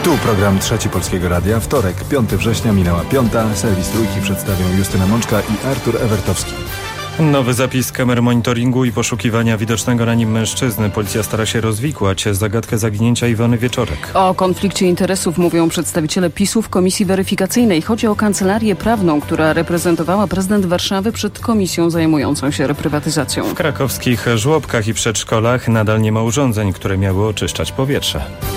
Tu program Trzeci Polskiego Radia. Wtorek, 5 września, minęła 5. Serwis Trójki przedstawią Justyna Mączka i Artur Ewertowski. Nowy zapis kamer monitoringu i poszukiwania widocznego na nim mężczyzny. Policja stara się rozwikłać zagadkę zaginięcia Iwony Wieczorek. O konflikcie interesów mówią przedstawiciele PiS-u w Komisji Weryfikacyjnej. Chodzi o kancelarię prawną, która reprezentowała prezydent Warszawy przed komisją zajmującą się reprywatyzacją. W krakowskich żłobkach i przedszkolach nadal nie ma urządzeń, które miały oczyszczać powietrze.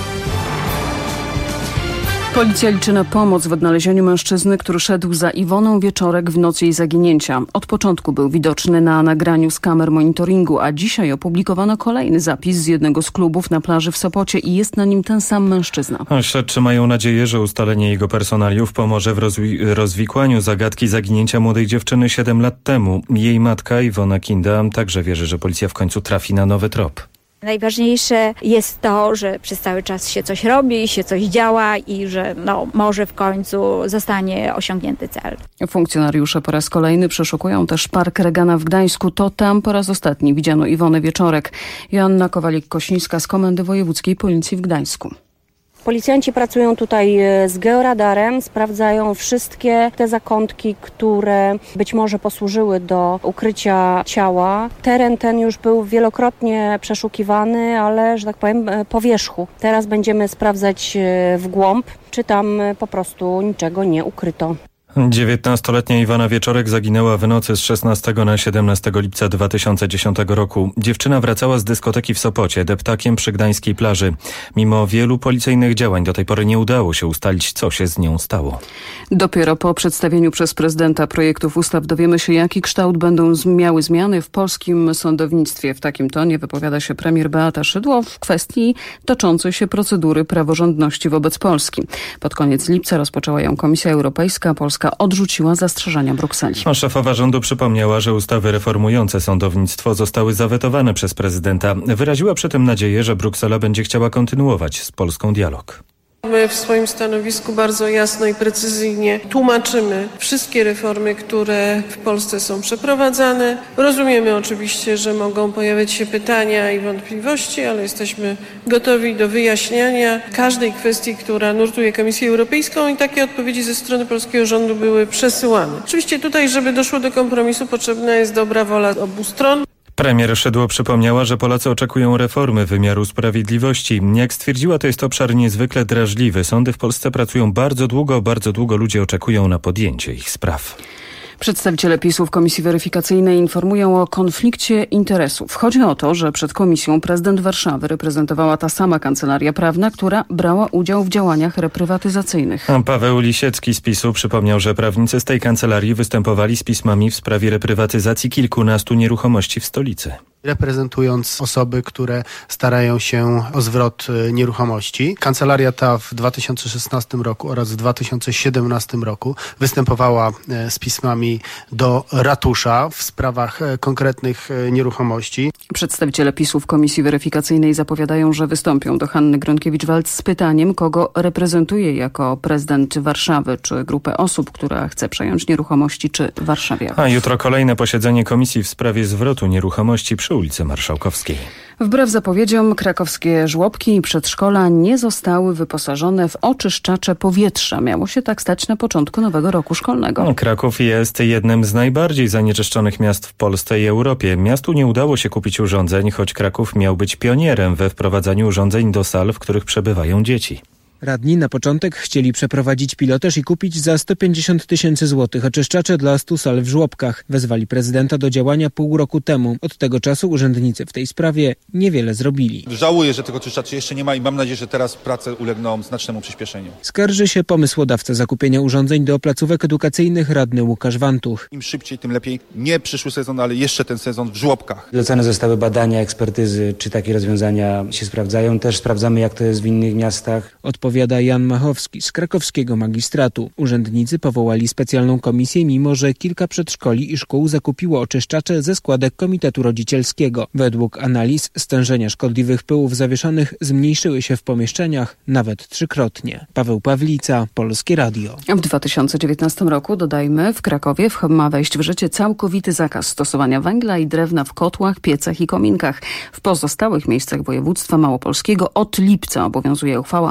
Policja liczy na pomoc w odnalezieniu mężczyzny, który szedł za Iwoną Wieczorek w nocy jej zaginięcia. Od początku był widoczny na nagraniu z kamer monitoringu, a dzisiaj opublikowano kolejny zapis z jednego z klubów na plaży w Sopocie i jest na nim ten sam mężczyzna. Śledczy mają nadzieję, że ustalenie jego personaliów pomoże w rozwikłaniu zagadki zaginięcia młodej dziewczyny 7 lat temu. Jej matka Iwona Kinda także wierzy, że policja w końcu trafi na nowy trop. Najważniejsze jest to, że przez cały czas się coś robi, się coś działa i że może w końcu zostanie osiągnięty cel. Funkcjonariusze po raz kolejny przeszukują też Park Regana w Gdańsku. To tam po raz ostatni widziano Iwonę Wieczorek. Joanna Kowalik-Kośnińska z Komendy Wojewódzkiej Policji w Gdańsku. Policjanci pracują tutaj z georadarem, sprawdzają wszystkie te zakątki, które być może posłużyły do ukrycia ciała. Teren ten już był wielokrotnie przeszukiwany, ale, że tak powiem, po wierzchu. Teraz będziemy sprawdzać w głąb, czy tam po prostu niczego nie ukryto. 19-letnia Iwona Wieczorek zaginęła w nocy z 16 na 17 lipca 2010 roku. Dziewczyna wracała z dyskoteki w Sopocie, deptakiem przy gdańskiej plaży. Mimo wielu policyjnych działań do tej pory nie udało się ustalić, co się z nią stało. Dopiero po przedstawieniu przez prezydenta projektów ustaw dowiemy się, jaki kształt będą miały zmiany w polskim sądownictwie. W takim tonie wypowiada się premier Beata Szydło w kwestii toczącej się procedury praworządności wobec Polski. Pod koniec lipca rozpoczęła ją Komisja Europejska. Polska odrzuciła zastrzeżenia Brukseli. Szefowa rządu przypomniała, że ustawy reformujące sądownictwo zostały zawetowane przez prezydenta. Wyraziła przy tym nadzieję, że Bruksela będzie chciała kontynuować z Polską dialog. My w swoim stanowisku bardzo jasno i precyzyjnie tłumaczymy wszystkie reformy, które w Polsce są przeprowadzane. Rozumiemy oczywiście, że mogą pojawiać się pytania i wątpliwości, ale jesteśmy gotowi do wyjaśniania każdej kwestii, która nurtuje Komisję Europejską i takie odpowiedzi ze strony polskiego rządu były przesyłane. Oczywiście tutaj, żeby doszło do kompromisu, potrzebna jest dobra wola obu stron. Premier Szydło przypomniała, że Polacy oczekują reformy wymiaru sprawiedliwości. Jak stwierdziła, to jest obszar niezwykle drażliwy. Sądy w Polsce pracują bardzo długo ludzie oczekują na podjęcie ich spraw. Przedstawiciele PiS-u w Komisji Weryfikacyjnej informują o konflikcie interesów. Chodzi o to, że przed komisją prezydent Warszawy reprezentowała ta sama kancelaria prawna, która brała udział w działaniach reprywatyzacyjnych. Paweł Lisiecki z PiS-u przypomniał, że prawnicy z tej kancelarii występowali z pismami w sprawie reprywatyzacji kilkunastu nieruchomości w stolicy. Reprezentując osoby, które starają się o zwrot nieruchomości. Kancelaria ta w 2016 roku oraz w 2017 roku występowała z pismami do ratusza w sprawach konkretnych nieruchomości. Przedstawiciele PiS-u w Komisji Weryfikacyjnej zapowiadają, że wystąpią do Hanny Gronkiewicz-Waltz z pytaniem, kogo reprezentuje jako prezydent Warszawy, czy grupę osób, która chce przejąć nieruchomości, czy warszawiaków. A jutro kolejne posiedzenie komisji w sprawie zwrotu nieruchomości przy ulicy Marszałkowskiej. Wbrew zapowiedziom krakowskie żłobki i przedszkola nie zostały wyposażone w oczyszczacze powietrza. Miało się tak stać na początku nowego roku szkolnego. Kraków jest jednym z najbardziej zanieczyszczonych miast w Polsce i Europie. Miastu nie udało się kupić urządzeń, choć Kraków miał być pionierem we wprowadzaniu urządzeń do sal, w których przebywają dzieci. Radni na początek chcieli przeprowadzić pilotaż i kupić za 150 000 złotych oczyszczacze dla 100 sal w żłobkach. Wezwali prezydenta do działania pół roku temu. Od tego czasu urzędnicy w tej sprawie niewiele zrobili. Żałuję, że tych oczyszczaczy jeszcze nie ma i mam nadzieję, że teraz prace ulegną znacznemu przyspieszeniu. Skarży się pomysłodawca zakupienia urządzeń do placówek edukacyjnych radny Łukasz Wantuch. Im szybciej, tym lepiej. Nie przyszły sezon, ale jeszcze ten sezon w żłobkach. Zlecane zostały badania, ekspertyzy, czy takie rozwiązania się sprawdzają. Też sprawdzamy, jak to jest w innych miastach. Odpowiada Jan Machowski z krakowskiego magistratu. Urzędnicy powołali specjalną komisję, mimo że kilka przedszkoli i szkół zakupiło oczyszczacze ze składek Komitetu Rodzicielskiego. Według analiz stężenia szkodliwych pyłów zawieszonych zmniejszyły się w pomieszczeniach nawet 3-krotnie. Paweł Pawlica, Polskie Radio. W 2019 roku, dodajmy, w Krakowie ma wejść w życie całkowity zakaz stosowania węgla i drewna w kotłach, piecach i kominkach. W pozostałych miejscach województwa małopolskiego od lipca obowiązuje uchwała antysmogowa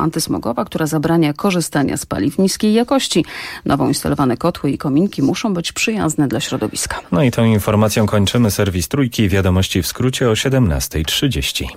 analogowa, która zabrania korzystania z paliw niskiej jakości. Nowo instalowane kotły i kominki muszą być przyjazne dla środowiska. No i tą informacją kończymy serwis Trójki. Wiadomości w skrócie o 17:30.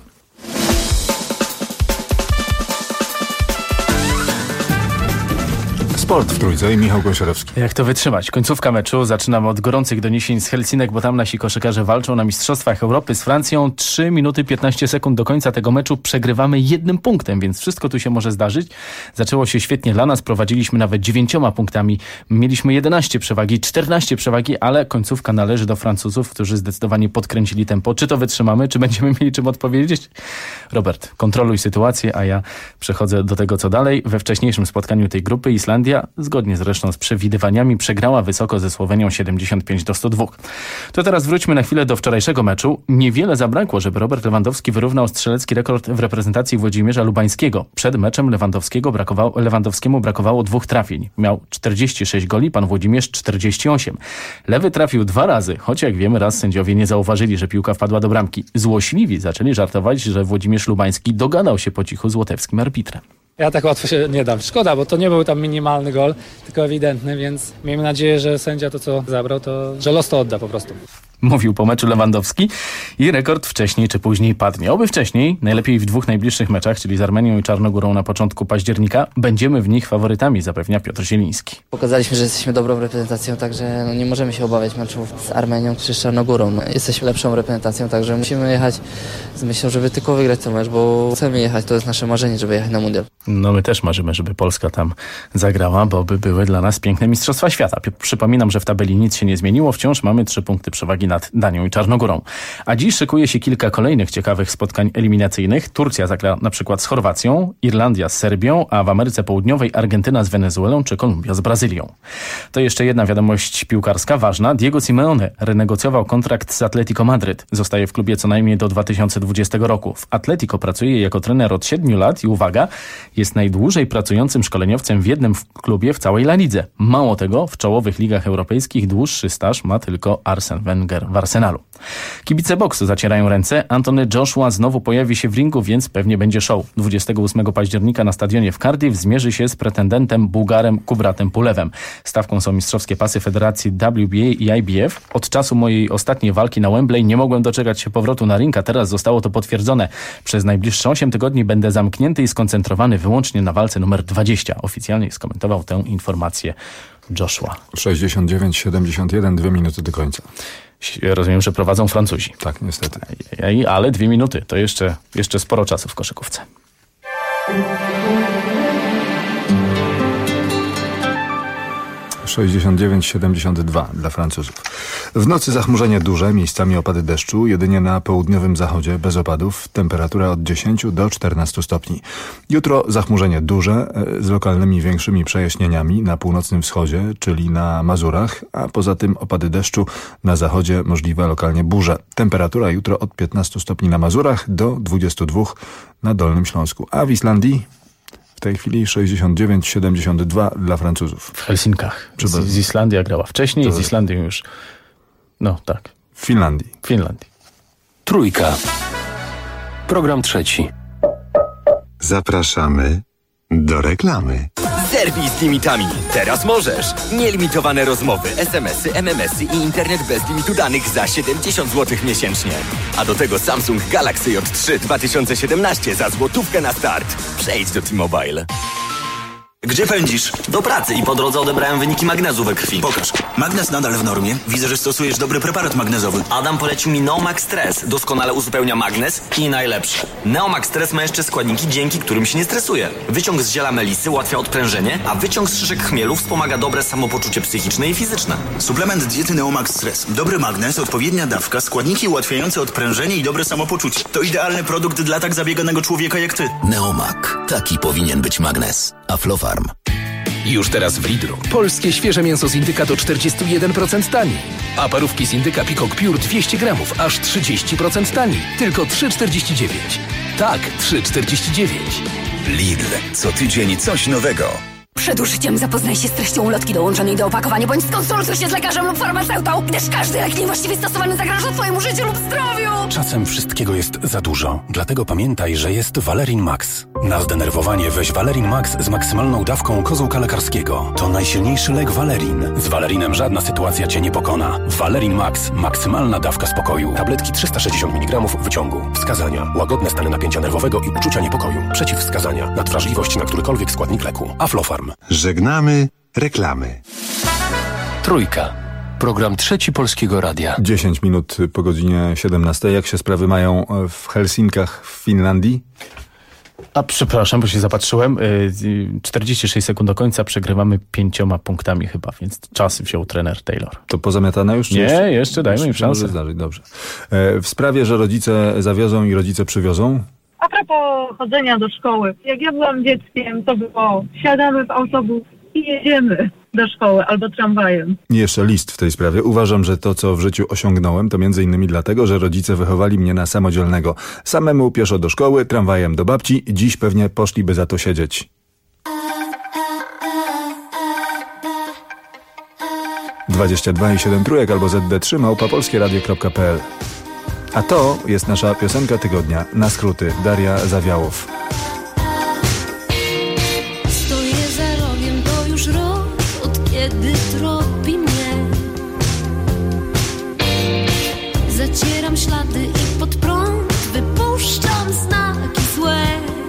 Sport w Trójce i Michał Gąsiorowski. Jak to wytrzymać? Końcówka meczu. Zaczynamy od gorących doniesień z Helsinek, bo tam nasi koszykarze walczą na Mistrzostwach Europy z Francją. 3 minuty 15 sekund do końca tego meczu przegrywamy 1 punktem, więc wszystko tu się może zdarzyć. Zaczęło się świetnie dla nas, prowadziliśmy nawet 9 punktami. Mieliśmy 11 przewagi, 14 przewagi, ale końcówka należy do Francuzów, którzy zdecydowanie podkręcili tempo. Czy to wytrzymamy, czy będziemy mieli czym odpowiedzieć? Robert, kontroluj sytuację, a ja przechodzę do tego, co dalej. We wcześniejszym spotkaniu tej grupy Islandia, zgodnie zresztą z przewidywaniami, przegrała wysoko ze Słowenią 75-102. To teraz wróćmy na chwilę do wczorajszego meczu. Niewiele zabrakło, żeby Robert Lewandowski wyrównał strzelecki rekord w reprezentacji Włodzimierza Lubańskiego. Przed meczem Lewandowskiemu brakowało 2 trafień. Miał 46 goli, pan Włodzimierz 48. Lewy trafił 2 razy, choć jak wiemy raz sędziowie nie zauważyli, że piłka wpadła do bramki. Złośliwi zaczęli żartować, że Włodzimierz Lubański dogadał się po cichu z łotewskim arbitrem. Ja tak łatwo się nie dam. Szkoda, bo to nie był tam minimalny gol, tylko ewidentny, więc miejmy nadzieję, że sędzia to, co zabrał, że los to odda po prostu. Mówił po meczu Lewandowski i rekord wcześniej czy później padnie. Oby wcześniej, najlepiej w 2 najbliższych meczach, czyli z Armenią i Czarnogórą na początku października, będziemy w nich faworytami, zapewnia Piotr Zieliński. Pokazaliśmy, że jesteśmy dobrą reprezentacją, także nie możemy się obawiać meczów z Armenią czy z Czarnogórą. Jesteśmy lepszą reprezentacją, także musimy jechać z myślą, żeby tylko wygrać ten mecz, bo chcemy jechać, to jest nasze marzenie, żeby jechać na mundial. No my też marzymy, żeby Polska tam zagrała, bo by były dla nas piękne Mistrzostwa Świata. Przypominam, że w tabeli nic się nie zmieniło, wciąż mamy 3 punkty przewagi nad Danią i Czarnogórą. A dziś szykuje się kilka kolejnych ciekawych spotkań eliminacyjnych. Turcja zagra na przykład z Chorwacją, Irlandia z Serbią, a w Ameryce Południowej Argentyna z Wenezuelą czy Kolumbia z Brazylią. To jeszcze jedna wiadomość piłkarska ważna. Diego Simeone renegocjował kontrakt z Atletico Madryt. Zostaje w klubie co najmniej do 2020 roku. W Atletico pracuje jako trener od 7 lat i uwaga, jest najdłużej pracującym szkoleniowcem w jednym klubie w całej La Lidze. Mało tego, w czołowych ligach europejskich dłuższy staż ma tylko Arsene Wenger w Arsenalu. Kibice boksu zacierają ręce. Anthony Joshua znowu pojawi się w ringu, więc pewnie będzie show. 28 października na stadionie w Cardiff zmierzy się z pretendentem Bułgarem Kubratem Pulewem. Stawką są mistrzowskie pasy federacji WBA i IBF. Od czasu mojej ostatniej walki na Wembley nie mogłem doczekać się powrotu na ring, a teraz zostało to potwierdzone. Przez najbliższe 8 tygodni będę zamknięty i skoncentrowany wyłącznie na walce numer 20. Oficjalnie skomentował tę informację Joshua. 69-71, 2 minuty do końca. Rozumiem, że prowadzą Francuzi. Tak, niestety. Ale 2 minuty, to jeszcze sporo czasu w koszykówce. 69-72 dla Francuzów. W nocy zachmurzenie duże, miejscami opady deszczu, jedynie na południowym zachodzie bez opadów, temperatura od 10 do 14 stopni. Jutro zachmurzenie duże, z lokalnymi większymi przejaśnieniami na północnym wschodzie, czyli na Mazurach, a poza tym opady deszczu na zachodzie, możliwe lokalnie burze. Temperatura jutro od 15 stopni na Mazurach do 22 na Dolnym Śląsku. A w Islandii w tej chwili 69-72 dla Francuzów. W Helsinkach. Z Islandia grała wcześniej, z Islandią już. No tak. W Finlandii. Trójka. Program trzeci. Zapraszamy do reklamy. Zerwij z limitami. Teraz możesz. Nielimitowane rozmowy, SMS-y, MMS-y i internet bez limitu danych za 70 zł miesięcznie. A do tego Samsung Galaxy J3 2017 za złotówkę na start. Przejdź do T-Mobile. Gdzie pędzisz? Do pracy i po drodze odebrałem wyniki magnezu we krwi. Pokaż. Magnez nadal w normie. Widzę, że stosujesz dobry preparat magnezowy. Adam polecił mi Neomax Stress. Doskonale uzupełnia magnez i najlepsze. Neomax Stress ma jeszcze składniki, dzięki którym się nie stresuje. Wyciąg z ziela melisy ułatwia odprężenie, a wyciąg z szyszek chmielu wspomaga dobre samopoczucie psychiczne i fizyczne. Suplement diety Neomax Stress. Dobry magnez, odpowiednia dawka, składniki ułatwiające odprężenie i dobre samopoczucie. To idealny produkt dla tak zabieganego człowieka jak ty. Neomak. Taki powinien być magnez. Aflofarm. Już teraz w Lidlu. Polskie świeże mięso z indyka do 41% taniej. A parówki z indyka Peacock Pure 200 gramów aż 30% taniej. Tylko 3,49. Tak, 3,49. Lidl. Co tydzień coś nowego. Przed użyciem zapoznaj się z treścią ulotki dołączonej do opakowania, bądź skonsultuj się z lekarzem lub farmaceutą, gdyż każdy lek niewłaściwie stosowany zagraża twojemu życiu lub zdrowiu. Czasem wszystkiego jest za dużo. Dlatego pamiętaj, że jest Valerin Max. Na zdenerwowanie weź Valerin Max z maksymalną dawką kozłka lekarskiego. To najsilniejszy lek Valerin. Z Valerinem żadna sytuacja Cię nie pokona. Valerin Max. Maksymalna dawka spokoju. Tabletki 360 mg wyciągu. Wskazania. Łagodne stany napięcia nerwowego i uczucia niepokoju. Przeciwwskazania. Nadwrażliwość na którykolwiek składnik leku. Aflofarm. Żegnamy reklamy. Trójka. Program Trzeci Polskiego Radia. 10 minut po godzinie 17. Jak się sprawy mają w Helsinkach w Finlandii? A przepraszam, bo się zapatrzyłem. 46 sekund do końca, przegrywamy 5 punktami chyba, więc czas wziął trener Taylor. To pozamiatane już? Nie, jeszcze dajmy im szansę. Może zdarzyć, dobrze. W sprawie, że rodzice zawiozą i rodzice przywiozą? A propos chodzenia do szkoły. Jak ja byłam dzieckiem, to było siadamy w autobus i jedziemy do szkoły albo tramwajem. Jeszcze list w tej sprawie. Uważam, że to, co w życiu osiągnąłem, to m.in. dlatego, że rodzice wychowali mnie na samodzielnego. Samemu pieszo do szkoły, tramwajem do babci. Dziś pewnie poszliby za to siedzieć. 22,7 trójek albo zd3@polskieradio.pl. A to jest nasza piosenka tygodnia. Na skróty. Daria Zawiałow. Kiedy tropi mnie, zacieram ślady i pod prąd wypuszczam znaki złe.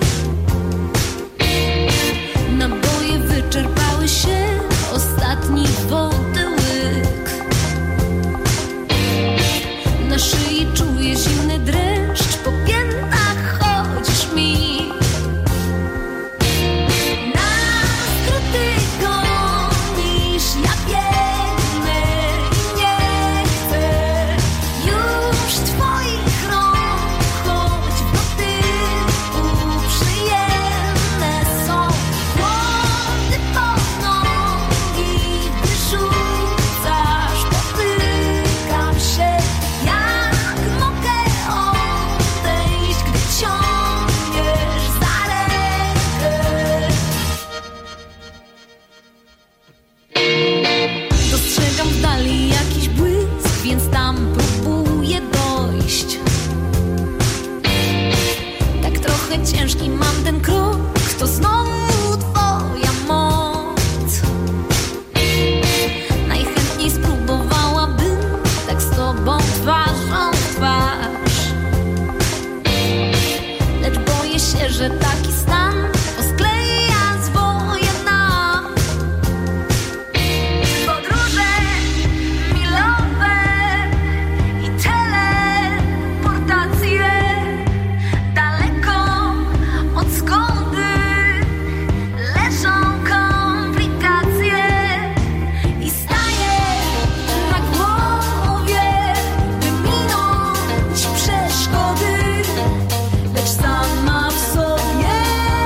Naboje wyczerpały się, ostatni wody łyk. Na szyi czuję zimny dreszcz, po piętach chodzisz mi. Ciężki mam ten krok, to znowu twoja moc. Najchętniej spróbowałabym tak z tobą twarzą w twarz, lecz boję się, że taki stan poskleja zwoje nam. Podróże milowe i teleportacje daleko od zgody leżą komplikacje i staję na głowie, by minąć przeszkody, lecz sama w sobie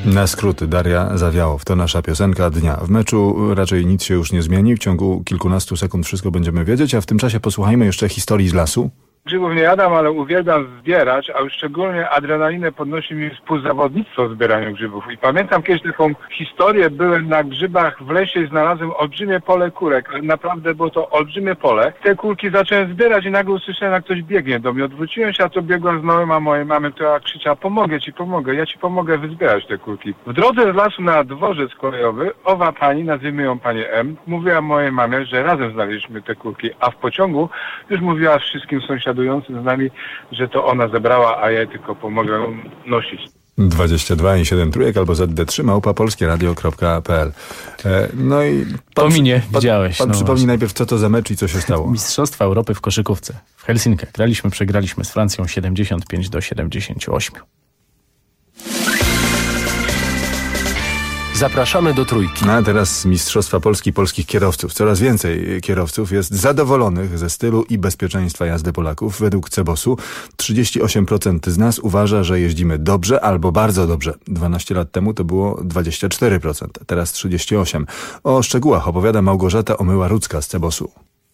Na skróty Daria Zawiałow, to nasza piosenka dnia. W meczu raczej nic się już nie zmieni, w ciągu kilkunastu sekund wszystko będziemy wiedzieć, a w tym czasie posłuchajmy jeszcze historii z lasu. Grzybów nie jadam, ale uwielbiam zbierać, a już szczególnie adrenalinę podnosi mi współzawodnictwo w zbieraniu grzybów. I pamiętam kiedyś taką historię, byłem na grzybach w lesie i znalazłem olbrzymie pole kurek. Naprawdę było to olbrzymie pole. Te kulki zacząłem zbierać i nagle usłyszałem, jak ktoś biegnie do mnie. Odwróciłem się, a to biegła znajoma mojej mamy, która krzyczała: pomogę ci, ja ci pomogę wyzbierać te kulki. W drodze z lasu na dworzec kolejowy owa pani, nazwijmy ją pani M, mówiła mojej mamie, że razem znaleźliśmy te kulki, a w pociągu już mówiła wszystkim sąsiadom z nami, że to ona zebrała, a ja tylko pomogę nosić. 22 i 7 trójek albo ZD3 @polskieradio.pl. No i widziałeś. Pan przypomnij najpierw, co to za mecz i co się stało. Mistrzostwa Europy w koszykówce w Helsinkach. Przegraliśmy z Francją 75-78. Zapraszamy do Trójki. A teraz Mistrzostwa Polski polskich kierowców. Coraz więcej kierowców jest zadowolonych ze stylu i bezpieczeństwa jazdy Polaków. Według CEBOS-u 38% z nas uważa, że jeździmy dobrze albo bardzo dobrze. 12 lat temu to było 24%, teraz 38%. O szczegółach opowiada Małgorzata Omyła-Rudzka z CEBOS-u.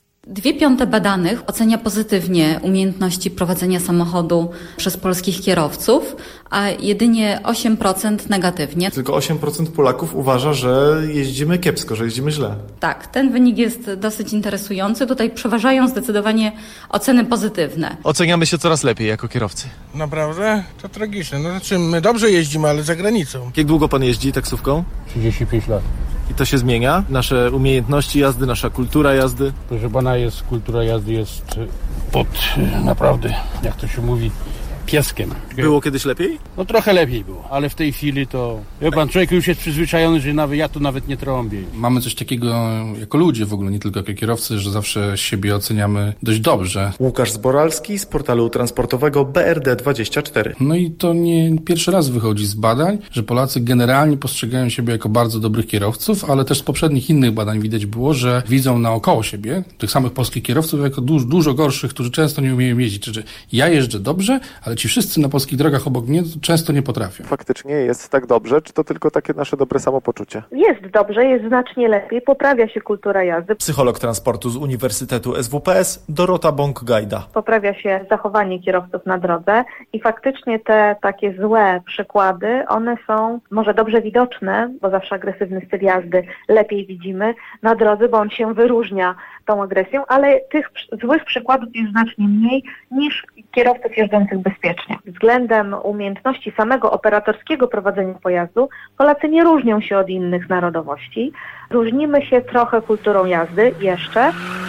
2/5 badanych ocenia pozytywnie umiejętności prowadzenia samochodu przez polskich kierowców, a jedynie 8% negatywnie. Tylko 8% Polaków uważa, że jeździmy kiepsko, że jeździmy źle. Tak, ten wynik jest dosyć interesujący. Tutaj przeważają zdecydowanie oceny pozytywne. Oceniamy się coraz lepiej jako kierowcy. Naprawdę? To tragiczne. No znaczy, my dobrze jeździmy, ale za granicą. Jak długo pan jeździ taksówką? 35 lat. I to się zmienia? Nasze umiejętności jazdy, nasza kultura jazdy? Proszę pana, kultura jazdy jest pod, naprawdę, jak to się mówi, piaskiem. Było kiedyś lepiej? No trochę lepiej było, ale w tej chwili to... Wie pan, człowiek już jest przyzwyczajony, że ja tu nawet nie trąbię. Mamy coś takiego jako ludzie w ogóle, nie tylko jako kierowcy, że zawsze siebie oceniamy dość dobrze. Łukasz Zboralski z portalu transportowego BRD24. No i to nie pierwszy raz wychodzi z badań, że Polacy generalnie postrzegają siebie jako bardzo dobrych kierowców, ale też z poprzednich innych badań widać było, że widzą naokoło siebie tych samych polskich kierowców jako dużo gorszych, którzy często nie umieją jeździć. Czyli ja jeżdżę dobrze, ale ci wszyscy na polskich drogach obok mnie często nie potrafią. Faktycznie jest tak dobrze, czy to tylko takie nasze dobre samopoczucie? Jest dobrze, jest znacznie lepiej, poprawia się kultura jazdy. Psycholog transportu z Uniwersytetu SWPS Dorota Bąk-Gajda. Poprawia się zachowanie kierowców na drodze i faktycznie te takie złe przykłady, one są może dobrze widoczne, bo zawsze agresywny styl jazdy lepiej widzimy na drodze, bo on się wyróżnia tą agresją, ale tych złych przykładów jest znacznie mniej niż kierowców jeżdżących bezpiecznie. Względem umiejętności samego operatorskiego prowadzenia pojazdu Polacy nie różnią się od innych narodowości. Różnimy się trochę kulturą jazdy jeszcze.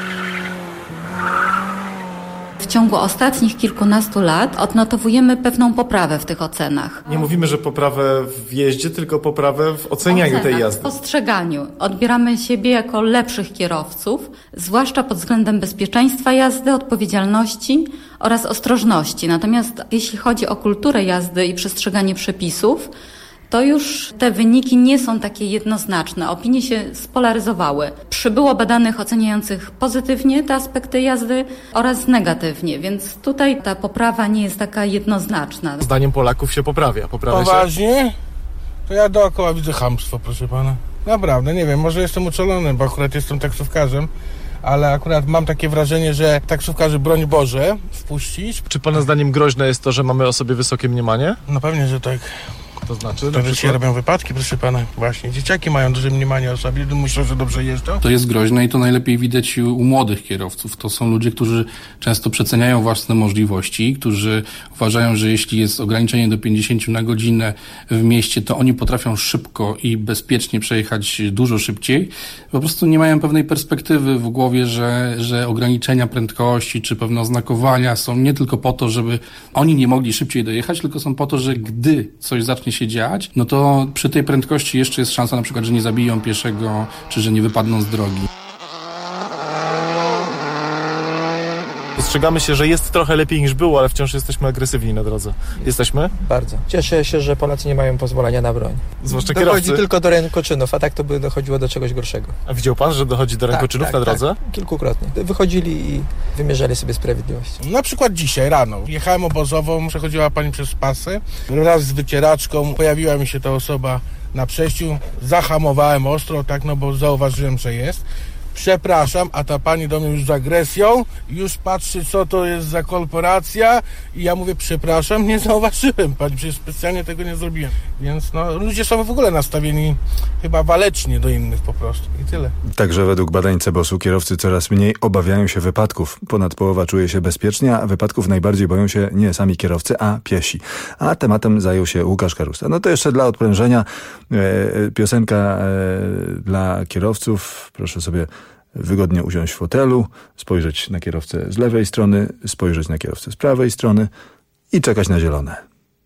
W ciągu ostatnich kilkunastu lat odnotowujemy pewną poprawę w tych ocenach. Nie mówimy, że poprawę w jeździe, tylko poprawę w ocenianiu tej jazdy. W postrzeganiu. Odbieramy siebie jako lepszych kierowców, zwłaszcza pod względem bezpieczeństwa jazdy, odpowiedzialności oraz ostrożności. Natomiast jeśli chodzi o kulturę jazdy i przestrzeganie przepisów, to już te wyniki nie są takie jednoznaczne. Opinie się spolaryzowały. Przybyło badanych oceniających pozytywnie te aspekty jazdy oraz negatywnie, więc tutaj ta poprawa nie jest taka jednoznaczna. Zdaniem Polaków się poprawia. Poważnie? To ja dookoła widzę chamstwo, proszę pana. Naprawdę, nie wiem, może jestem uczulony, bo akurat jestem taksówkarzem, ale akurat mam takie wrażenie, że taksówkarzy, broń Boże, wpuścić. Czy pana zdaniem groźne jest to, że mamy o sobie wysokie mniemanie? No pewnie, że tak. To znaczy? To, że się robią wypadki, proszę pana. Właśnie, dzieciaki mają duże mniemanie o sobie, myślą, że dobrze jeżdżą. To jest groźne i to najlepiej widać u młodych kierowców. To są ludzie, którzy często przeceniają własne możliwości, którzy uważają, że jeśli jest ograniczenie do 50 na godzinę w mieście, to oni potrafią szybko i bezpiecznie przejechać dużo szybciej. Po prostu nie mają pewnej perspektywy w głowie, że ograniczenia prędkości czy pewne oznakowania są nie tylko po to, żeby oni nie mogli szybciej dojechać, tylko są po to, że gdy coś zacznie się dziać, no to przy tej prędkości jeszcze jest szansa na przykład, że nie zabiją pieszego, czy że nie wypadną z drogi. Dostrzegamy się, że jest trochę lepiej niż było, ale wciąż jesteśmy agresywni na drodze. Jesteśmy? Bardzo. Cieszę się, że Polacy nie mają pozwolenia na broń. Zwłaszcza dochodzi kierowcy. tylko do rękoczynów, a tak to by dochodziło do czegoś gorszego. A widział pan, że dochodzi do rękoczynów na drodze? Tak, kilkukrotnie. Wychodzili i wymierzali sobie sprawiedliwość. Na przykład dzisiaj rano jechałem obozową, przechodziła pani przez pasy, wraz z wycieraczką pojawiła mi się ta osoba na przejściu, zahamowałem ostro, tak, no bo zauważyłem, że jest. Przepraszam, a ta pani do mnie już z agresją, już patrzy, co to jest za korporacja i ja mówię, przepraszam, nie zauważyłem pani, przecież specjalnie tego nie zrobiłem. Więc no, ludzie są w ogóle nastawieni chyba walecznie do innych po prostu i tyle. Także według badań CBOS-u kierowcy coraz mniej obawiają się wypadków. Ponad połowa czuje się bezpiecznie, a wypadków najbardziej boją się nie sami kierowcy, a piesi. A tematem zajął się Łukasz Karusta. No to jeszcze dla odprężenia piosenka dla kierowców. Proszę sobie wygodnie usiąść w fotelu, spojrzeć na kierowcę z lewej strony, spojrzeć na kierowcę z prawej strony i czekać na zielone.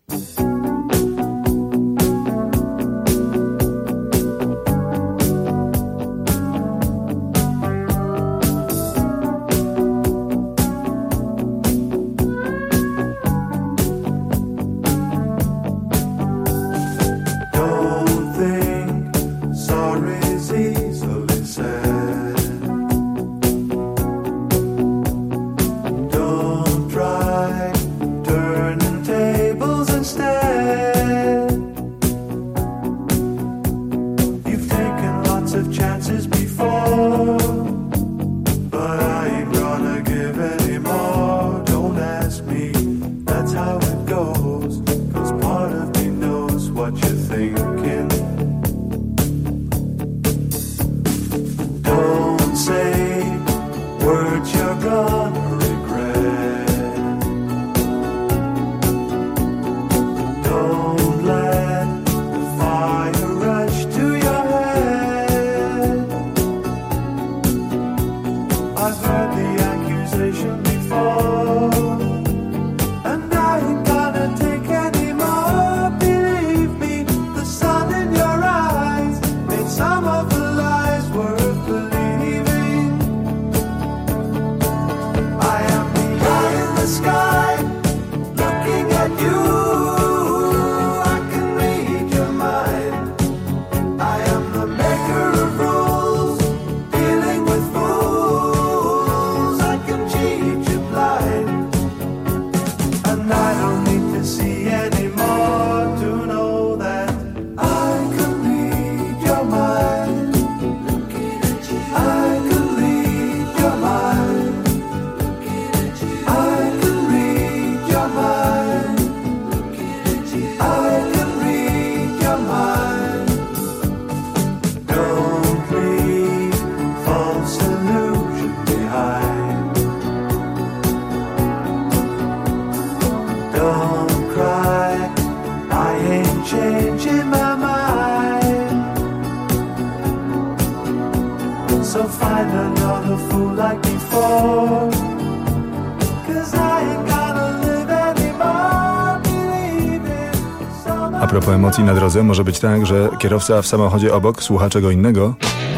A propos emocji na drodze, może być tak, że kierowca w samochodzie obok słucha czego innego.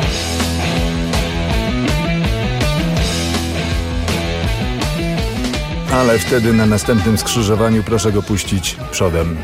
Ale wtedy na następnym skrzyżowaniu proszę go puścić przodem.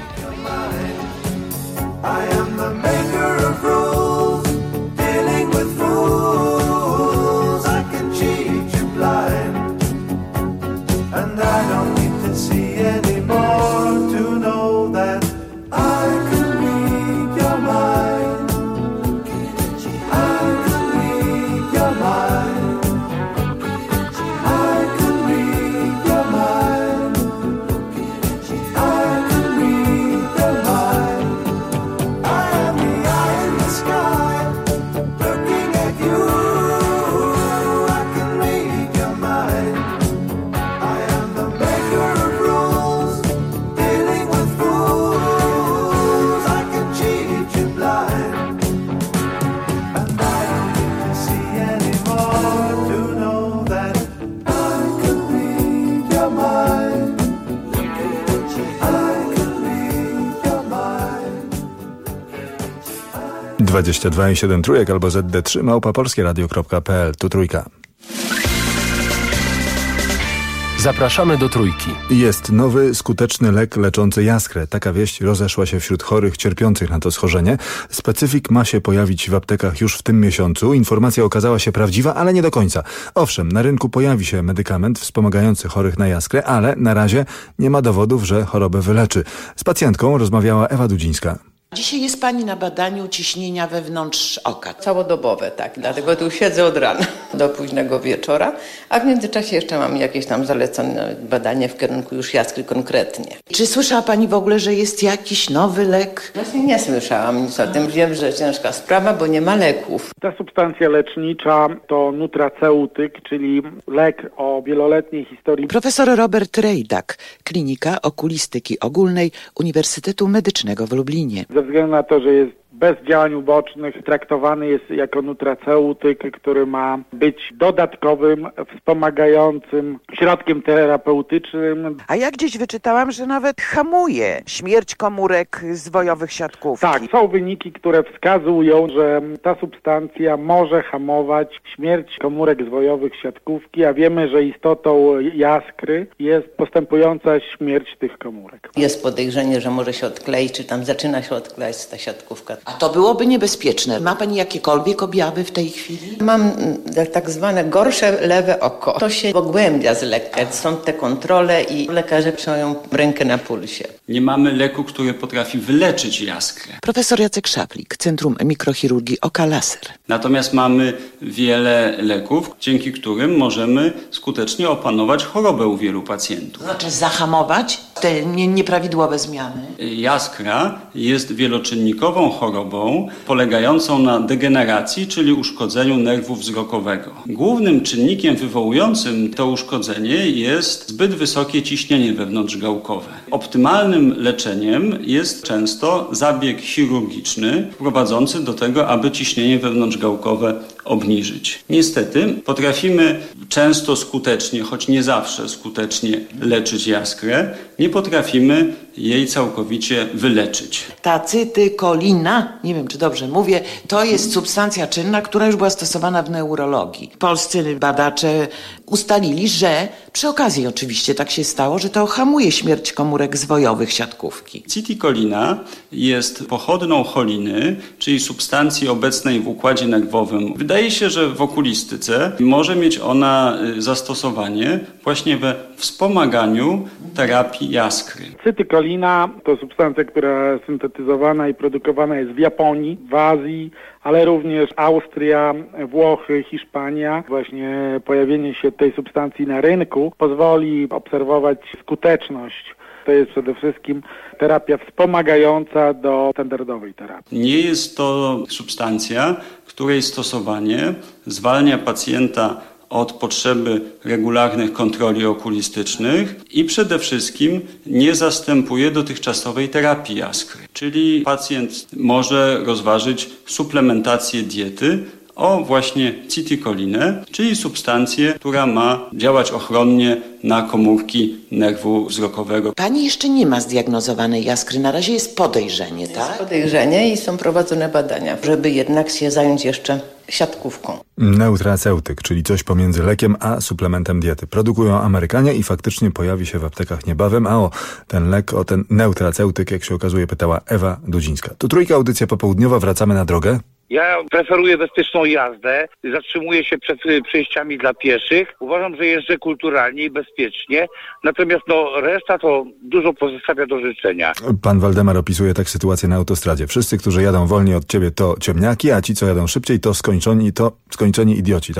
Dwadzieścia 2,7 trójek albo ZD3 @polskieradio.pl. Tu Trójka. Zapraszamy do Trójki. Jest nowy, skuteczny lek leczący jaskrę. Taka wieść rozeszła się wśród chorych cierpiących na to schorzenie. Specyfik ma się pojawić w aptekach już w tym miesiącu. Informacja okazała się prawdziwa, ale nie do końca. Owszem, na rynku pojawi się medykament wspomagający chorych na jaskrę, ale na razie nie ma dowodów, że chorobę wyleczy. Z pacjentką rozmawiała Ewa Dudzińska. Dzisiaj jest pani na badaniu ciśnienia wewnątrz oka. Całodobowe, tak. Dlatego tu siedzę od rana do późnego wieczora, a w międzyczasie jeszcze mam jakieś tam zalecone badanie w kierunku już jaskry konkretnie. Czy słyszała pani w ogóle, że jest jakiś nowy lek? Właśnie nie słyszałam nic o tym. Wiem, że ciężka sprawa, bo nie ma leków. Ta substancja lecznicza to nutraceutyk, czyli lek o wieloletniej historii. Profesor Robert Rejdak, Klinika Okulistyki Ogólnej Uniwersytetu Medycznego w Lublinie. Ze względu na to, że jest bez działań ubocznych, traktowany jest jako nutraceutyk, który ma być dodatkowym, wspomagającym środkiem terapeutycznym. A ja gdzieś wyczytałam, że nawet hamuje śmierć komórek zwojowych siatkówki. Tak, są wyniki, które wskazują, że ta substancja może hamować śmierć komórek zwojowych siatkówki, a wiemy, że istotą jaskry jest postępująca śmierć tych komórek. Jest podejrzenie, że może się odkleić, czy tam zaczyna się odklejać ta siatkówka. A to byłoby niebezpieczne. Ma pani jakiekolwiek objawy w tej chwili? Mam tak zwane gorsze lewe oko. To się pogłębia z lekka. Są te kontrole i lekarze trzymają rękę na pulsie. Nie mamy leku, który potrafi wyleczyć jaskrę. Profesor Jacek Szaflik, Centrum Mikrochirurgii Oka Laser. Natomiast mamy wiele leków, dzięki którym możemy skutecznie opanować chorobę u wielu pacjentów. Znaczy zahamować te nieprawidłowe zmiany? Jaskra jest wieloczynnikową chorobą polegającą na degeneracji, czyli uszkodzeniu nerwu wzrokowego. Głównym czynnikiem wywołującym to uszkodzenie jest zbyt wysokie ciśnienie wewnątrzgałkowe. Optymalnym leczeniem jest często zabieg chirurgiczny prowadzący do tego, aby ciśnienie wewnątrzgałkowe obniżyć. Niestety potrafimy często skutecznie, choć nie zawsze skutecznie leczyć jaskrę, nie potrafimy jej całkowicie wyleczyć. Ta cytykolina, nie wiem czy dobrze mówię, to jest substancja czynna, która już była stosowana w neurologii. Polscy badacze ustalili, że przy okazji oczywiście tak się stało, że to hamuje śmierć komórek zwojowych siatkówki. Cytykolina jest pochodną choliny, czyli substancji obecnej w układzie nerwowym. Wydaje się, że w okulistyce może mieć ona zastosowanie właśnie we wspomaganiu terapii jaskry. Cytykolina to substancja, która syntetyzowana i produkowana jest w Japonii, w Azji, ale również Austria, Włochy, Hiszpania. Właśnie pojawienie się tej substancji na rynku pozwoli obserwować skuteczność. To jest przede wszystkim terapia wspomagająca do standardowej terapii. Nie jest to substancja, której stosowanie zwalnia pacjenta od potrzeby regularnych kontroli okulistycznych i przede wszystkim nie zastępuje dotychczasowej terapii jaskry. Czyli pacjent może rozważyć suplementację diety o właśnie cytykolinę, czyli substancję, która ma działać ochronnie na komórki nerwu wzrokowego. Pani jeszcze nie ma zdiagnozowanej jaskry, na razie jest podejrzenie, tak? Jest podejrzenie i są prowadzone badania, żeby jednak się zająć jeszcze siatkówką. Neutraceutyk, czyli coś pomiędzy lekiem a suplementem diety. Produkują Amerykanie i faktycznie pojawi się w aptekach niebawem, a o ten lek, o ten neutraceutyk, jak się okazuje, pytała Ewa Dudzińska. To Trójka, audycja popołudniowa, wracamy na drogę. Ja preferuję bezpieczną jazdę, zatrzymuję się przed przejściami dla pieszych. Uważam, że jeżdżę kulturalnie i bezpiecznie, natomiast reszta to dużo pozostawia do życzenia. Pan Waldemar opisuje tak sytuację na autostradzie. Wszyscy, którzy jadą wolniej od ciebie, to ciemniaki, a ci, co jadą szybciej, to skończeni idioci.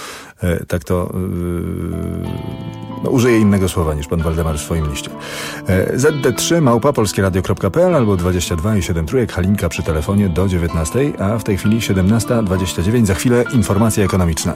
Użyję innego słowa niż pan Waldemar w swoim liście. ZD3 @polskieradio.pl albo 22 i 7 trójek, Halinka przy telefonie do 19, a w tej chwili 17:29. Za chwilę informacje ekonomiczne.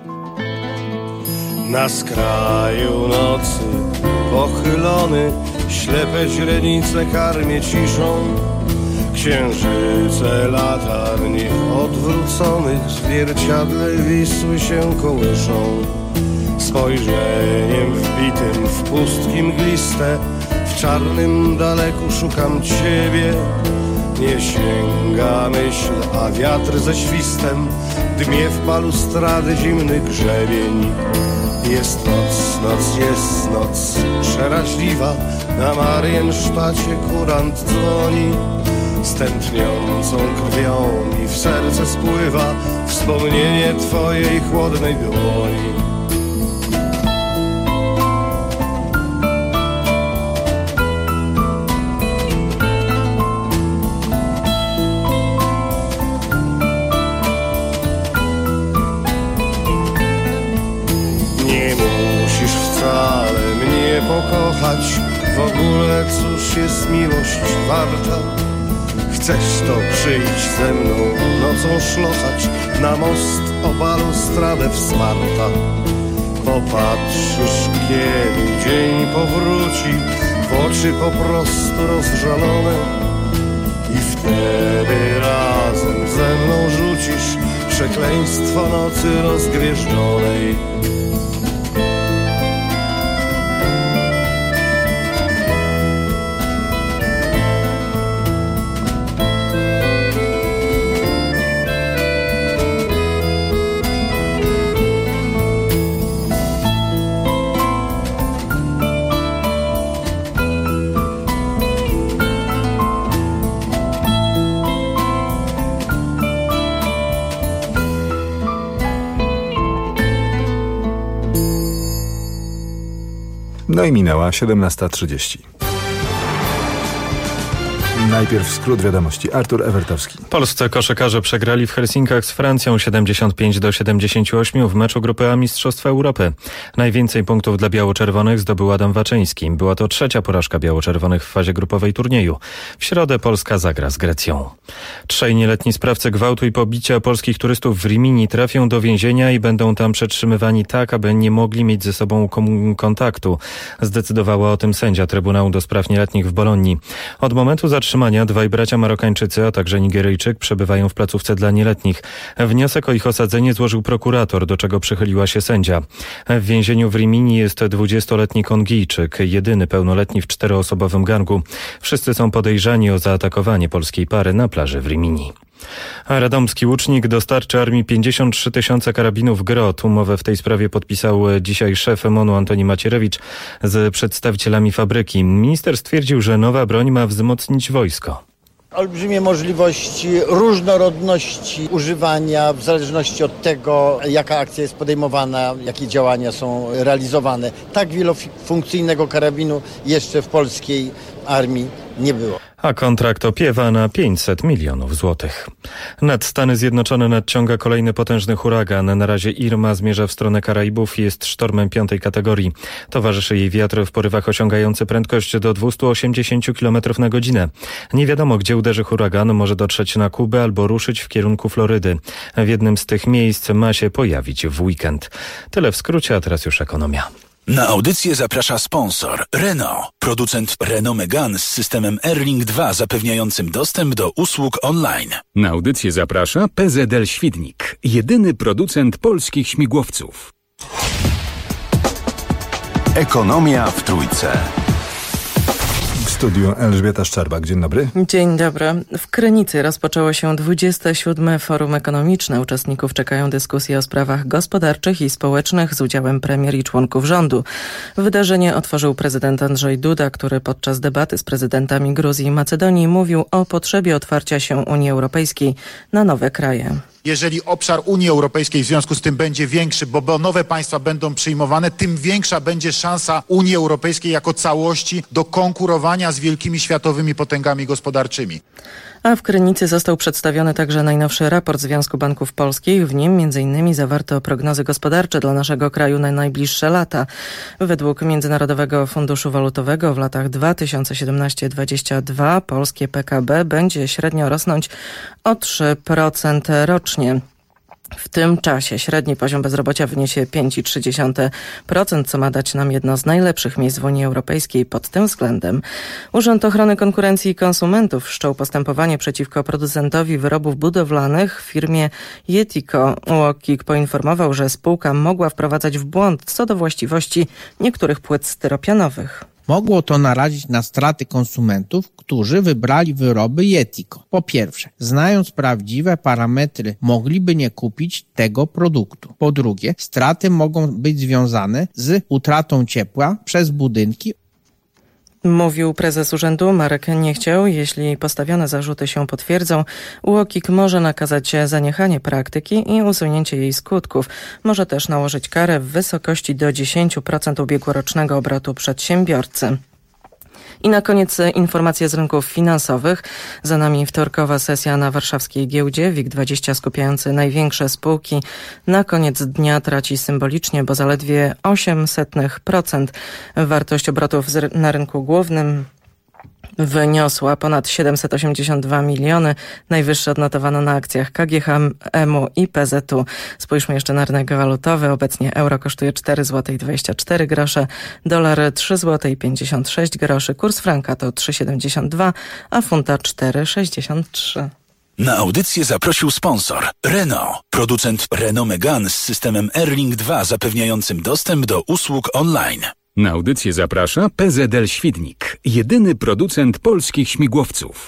Na skraju nocy pochylony, ślepe źrenice karmię ciszą. Księżyce latarni odwróconych w zwierciadle Wisły się kołyszą. Spojrzeniem wbitym w pustki mgliste, w czarnym daleku szukam ciebie. nie sięga myśl, a wiatr ze świstem dmie w balustrady zimny grzebień. Jest noc, noc jest noc przeraźliwa, na Mariensztacie kurant dzwoni. Z tętniącą krwią mi w serce spływa wspomnienie twojej chłodnej dłoni. Nie musisz wcale mnie pokochać, w ogóle cóż jest miłość warta. Chcesz to przyjść ze mną nocą szlochać, na most o balustradę wsparta. Popatrzysz, kiedy dzień powróci, w oczy po prostu rozżalone, i wtedy razem ze mną rzucisz przekleństwo nocy rozgwieżdżonej. No i minęła 17:30. Najpierw skrót wiadomości. Artur Ewertowski. Polscy koszykarze przegrali w Helsinkach z Francją 75-78 w meczu grupy A Mistrzostwa Europy. Najwięcej punktów dla biało-czerwonych zdobył Adam Waczyński. Była to trzecia porażka biało-czerwonych w fazie grupowej turnieju. W środę Polska zagra z Grecją. 3 nieletni sprawcy gwałtu i pobicia polskich turystów w Rimini trafią do więzienia i będą tam przetrzymywani tak, aby nie mogli mieć ze sobą kontaktu. Zdecydowała o tym sędzia Trybunału do Spraw Nieletnich w Bolonii. Od momentu zatrzymania dwaj bracia Marokańczycy, a także Nigeryjczyk przebywają w placówce dla nieletnich. Wniosek o ich osadzenie złożył prokurator, do czego przychyliła się sędzia. W więzieniu w Rimini jest 20-letni Kongijczyk, jedyny pełnoletni w 4-osobowym gangu. Wszyscy są podejrzani o zaatakowanie polskiej pary na plaży w Rimini. A radomski łucznik dostarczy armii 53 000 karabinów Grot. Umowę w tej sprawie podpisał dzisiaj szef MON-u Antoni Macierewicz z przedstawicielami fabryki. Minister stwierdził, że nowa broń ma wzmocnić wojsko. Olbrzymie możliwości różnorodności używania w zależności od tego, jaka akcja jest podejmowana, jakie działania są realizowane. Tak wielofunkcyjnego karabinu jeszcze w polskiej armii nie było. A kontrakt opiewa na 500 milionów złotych. Nad Stany Zjednoczone nadciąga kolejny potężny huragan. Na razie Irma zmierza w stronę Karaibów i jest sztormem 5. kategorii. Towarzyszy jej wiatr w porywach osiągający prędkość do 280 km na godzinę. Nie wiadomo, gdzie uderzy huragan, może dotrzeć na Kubę albo ruszyć w kierunku Florydy. W jednym z tych miejsc ma się pojawić w weekend. Tyle w skrócie, a teraz już ekonomia. Na audycję zaprasza sponsor Renault, producent Renault Megane z systemem Airlink 2 zapewniającym dostęp do usług online. Na audycję zaprasza PZL Świdnik, jedyny producent polskich śmigłowców. Ekonomia w Trójce. W studiu Elżbieta Szczerbak. Dzień dobry. Dzień dobry. W Krynicy rozpoczęło się 27. Forum Ekonomiczne. Uczestników czekają dyskusje o sprawach gospodarczych i społecznych z udziałem premier i członków rządu. Wydarzenie otworzył prezydent Andrzej Duda, który podczas debaty z prezydentami Gruzji i Macedonii mówił o potrzebie otwarcia się Unii Europejskiej na nowe kraje. Jeżeli obszar Unii Europejskiej w związku z tym będzie większy, bo nowe państwa będą przyjmowane, tym większa będzie szansa Unii Europejskiej jako całości do konkurowania z wielkimi światowymi potęgami gospodarczymi. A w Krynicy został przedstawiony także najnowszy raport Związku Banków Polskich. W nim m.in. zawarto prognozy gospodarcze dla naszego kraju na najbliższe lata. Według Międzynarodowego Funduszu Walutowego w latach 2017-2022 polskie PKB będzie średnio rosnąć o 3% rocznie. W tym czasie średni poziom bezrobocia wyniesie 5,3%, co ma dać nam jedno z najlepszych miejsc w Unii Europejskiej pod tym względem. Urząd Ochrony Konkurencji i Konsumentów wszczął postępowanie przeciwko producentowi wyrobów budowlanych w firmie Yetico. UOKiK poinformował, że spółka mogła wprowadzać w błąd co do właściwości niektórych płyt styropianowych. Mogło to narazić na straty konsumentów, którzy wybrali wyroby Yetico. Po pierwsze, znając prawdziwe parametry, mogliby nie kupić tego produktu. Po drugie, straty mogą być związane z utratą ciepła przez budynki. Mówił prezes urzędu Marek Niechciał. Jeśli postawione zarzuty się potwierdzą, UOKiK może nakazać zaniechanie praktyki i usunięcie jej skutków. Może też nałożyć karę w wysokości do 10% ubiegłorocznego obrotu przedsiębiorcy. I na koniec informacje z rynków finansowych. Za nami wtorkowa sesja na warszawskiej giełdzie. WIG20 skupiający największe spółki na koniec dnia traci symbolicznie, bo zaledwie 0,08%. Wartość obrotów na rynku głównym wyniosła ponad 782 miliony. Najwyższe odnotowano na akcjach KGHM-u i PZU. Spójrzmy jeszcze na rynek walutowy. Obecnie euro kosztuje 4,24 zł, dolar 3,56 zł, kurs franka to 3,72, a funta 4,63. Na audycję zaprosił sponsor Renault, producent Renault Megane z systemem Airlink 2 zapewniającym dostęp do usług online. Na audycję zaprasza PZL Świdnik, jedyny producent polskich śmigłowców.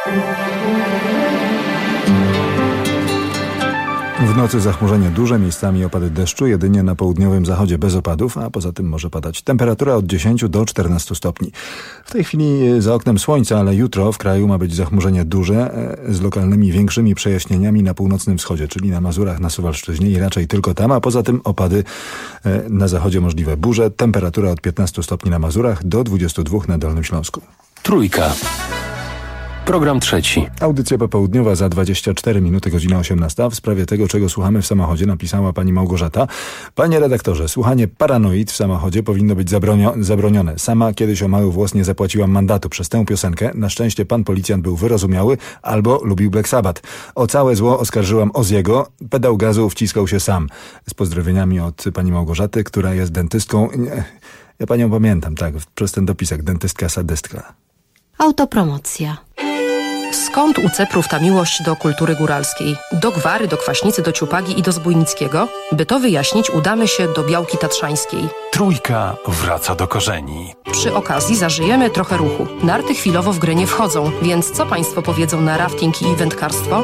W nocy zachmurzenie duże, miejscami opady deszczu, jedynie na południowym zachodzie bez opadów, a poza tym może padać temperatura od 10 do 14 stopni. W tej chwili za oknem słońce, ale jutro w kraju ma być zachmurzenie duże z lokalnymi większymi przejaśnieniami na północnym wschodzie, czyli na Mazurach, na Suwalszczyźnie i raczej tylko tam, a poza tym opady na zachodzie możliwe burze, temperatura od 15 stopni na Mazurach do 22 na Dolnym Śląsku. Trójka. Program trzeci. Audycja popołudniowa za 24 minuty, godzina 18. W sprawie tego, czego słuchamy w samochodzie, napisała pani Małgorzata. Panie redaktorze, słuchanie Paranoid w samochodzie powinno być zabronione. Sama kiedyś o mały włos nie zapłaciłam mandatu przez tę piosenkę. Na szczęście pan policjant był wyrozumiały albo lubił Black Sabbath. O całe zło oskarżyłam Ozziego. Pedał gazu wciskał się sam. Z pozdrowieniami od pani Małgorzaty, która jest dentystką. Ja panią pamiętam, tak, przez ten dopisek. Dentystka, sadystka. Autopromocja. Skąd u Ceprów ta miłość do kultury góralskiej? Do Gwary, do Kwaśnicy, do Ciupagi i do Zbójnickiego? By to wyjaśnić, udamy się do Białki Tatrzańskiej. Trójka wraca do korzeni. Przy okazji zażyjemy trochę ruchu. Narty chwilowo w grę nie wchodzą, więc co państwo powiedzą na rafting i wędkarstwo?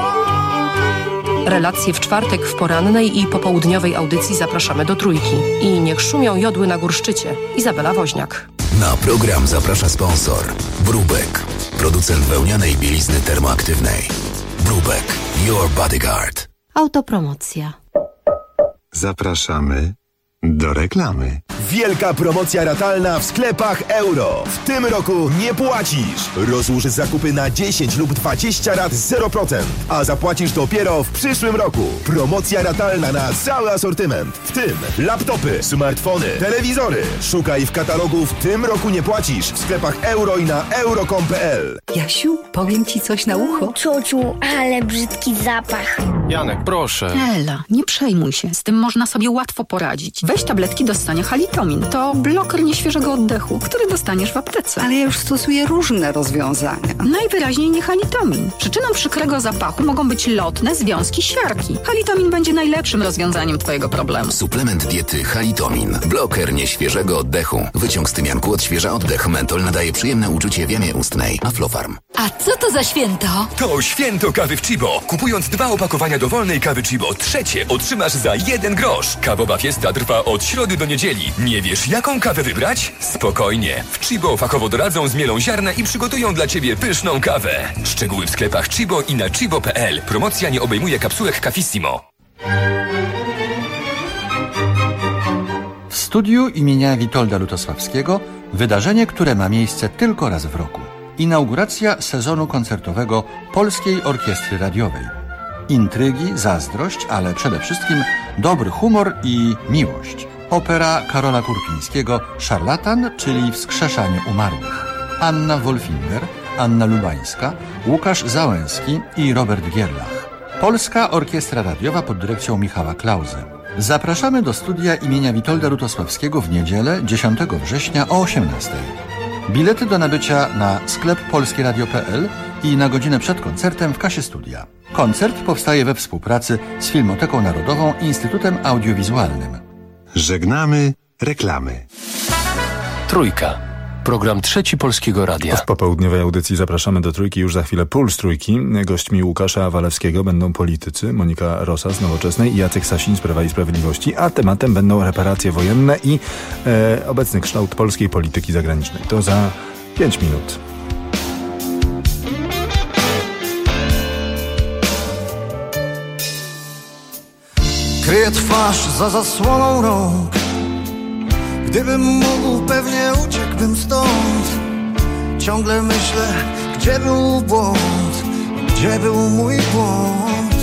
Relacje w czwartek w porannej i popołudniowej audycji zapraszamy do Trójki. I niech szumią jodły na górszczycie. Izabela Woźniak. Na program zaprasza sponsor Brubek, producent wełnianej bielizny termoaktywnej. Brubek, your bodyguard. Autopromocja. Zapraszamy do reklamy. Wielka promocja ratalna w sklepach Euro. W tym roku nie płacisz. Rozłóż zakupy na 10 lub 20 rat 0%, a zapłacisz dopiero w przyszłym roku. Promocja ratalna na cały asortyment, w tym laptopy, smartfony, telewizory. Szukaj w katalogu W tym roku nie płacisz w sklepach Euro i na euro.com.pl. Jasiu, powiem ci coś na ucho. Ciociu, ale brzydki zapach. Janek, proszę. Ela, nie przejmuj się, z tym można sobie łatwo poradzić. Weź tabletki do ssania Halitomin. To bloker nieświeżego oddechu, który dostaniesz w aptece. Ale ja już stosuję różne rozwiązania. Najwyraźniej nie Halitomin. Przyczyną przykrego zapachu mogą być lotne związki siarki. Halitomin będzie najlepszym rozwiązaniem twojego problemu. Suplement diety Halitomin. Bloker nieświeżego oddechu. Wyciąg z tymianku odświeża oddech. Mentol nadaje przyjemne uczucie w jamie ustnej. Aflofarm. A co to za święto? To święto kawy w Chibo. Kupując 2 opakowania dowolnej kawy Chibo, trzecie otrzymasz za 1 grosz. Kawowa fiesta trwa od środy do niedzieli. Nie wiesz, jaką kawę wybrać? Spokojnie. W Chibo fachowo doradzą, zmielą ziarna i przygotują dla Ciebie pyszną kawę. Szczegóły w sklepach Chibo i na chibo.pl. Promocja nie obejmuje kapsułek Cafissimo. W studiu imienia Witolda Lutosławskiego wydarzenie, które ma miejsce tylko raz w roku. Inauguracja sezonu koncertowego Polskiej Orkiestry Radiowej. Intrygi, zazdrość, ale przede wszystkim dobry humor i miłość. Opera Karola Kurpińskiego Szarlatan, czyli Wskrzeszanie umarłych. Anna Wolfinger, Anna Lubańska, Łukasz Załęski i Robert Gierlach. Polska Orkiestra Radiowa pod dyrekcją Michała Klauze. Zapraszamy do studia imienia Witolda Lutosławskiego w niedzielę 10 września o 18:00. Bilety do nabycia na sklep polskieradio.pl i na godzinę przed koncertem w kasie studia. Koncert powstaje we współpracy z Filmoteką Narodową i Instytutem Audiowizualnym. Żegnamy reklamy. Trójka. Program Trzeci Polskiego Radia. W popołudniowej audycji zapraszamy do Trójki już za chwilę Puls Trójki. Gośćmi Łukasza Walewskiego będą politycy Monika Rosa z Nowoczesnej i Jacek Sasin z Prawa i Sprawiedliwości, a tematem będą reparacje wojenne i obecny kształt polskiej polityki zagranicznej. To za 5 minut. Kryję twarz za zasłoną rąk. Gdybym mógł, pewnie uciekłbym stąd. Ciągle myślę, gdzie był błąd, gdzie był mój błąd.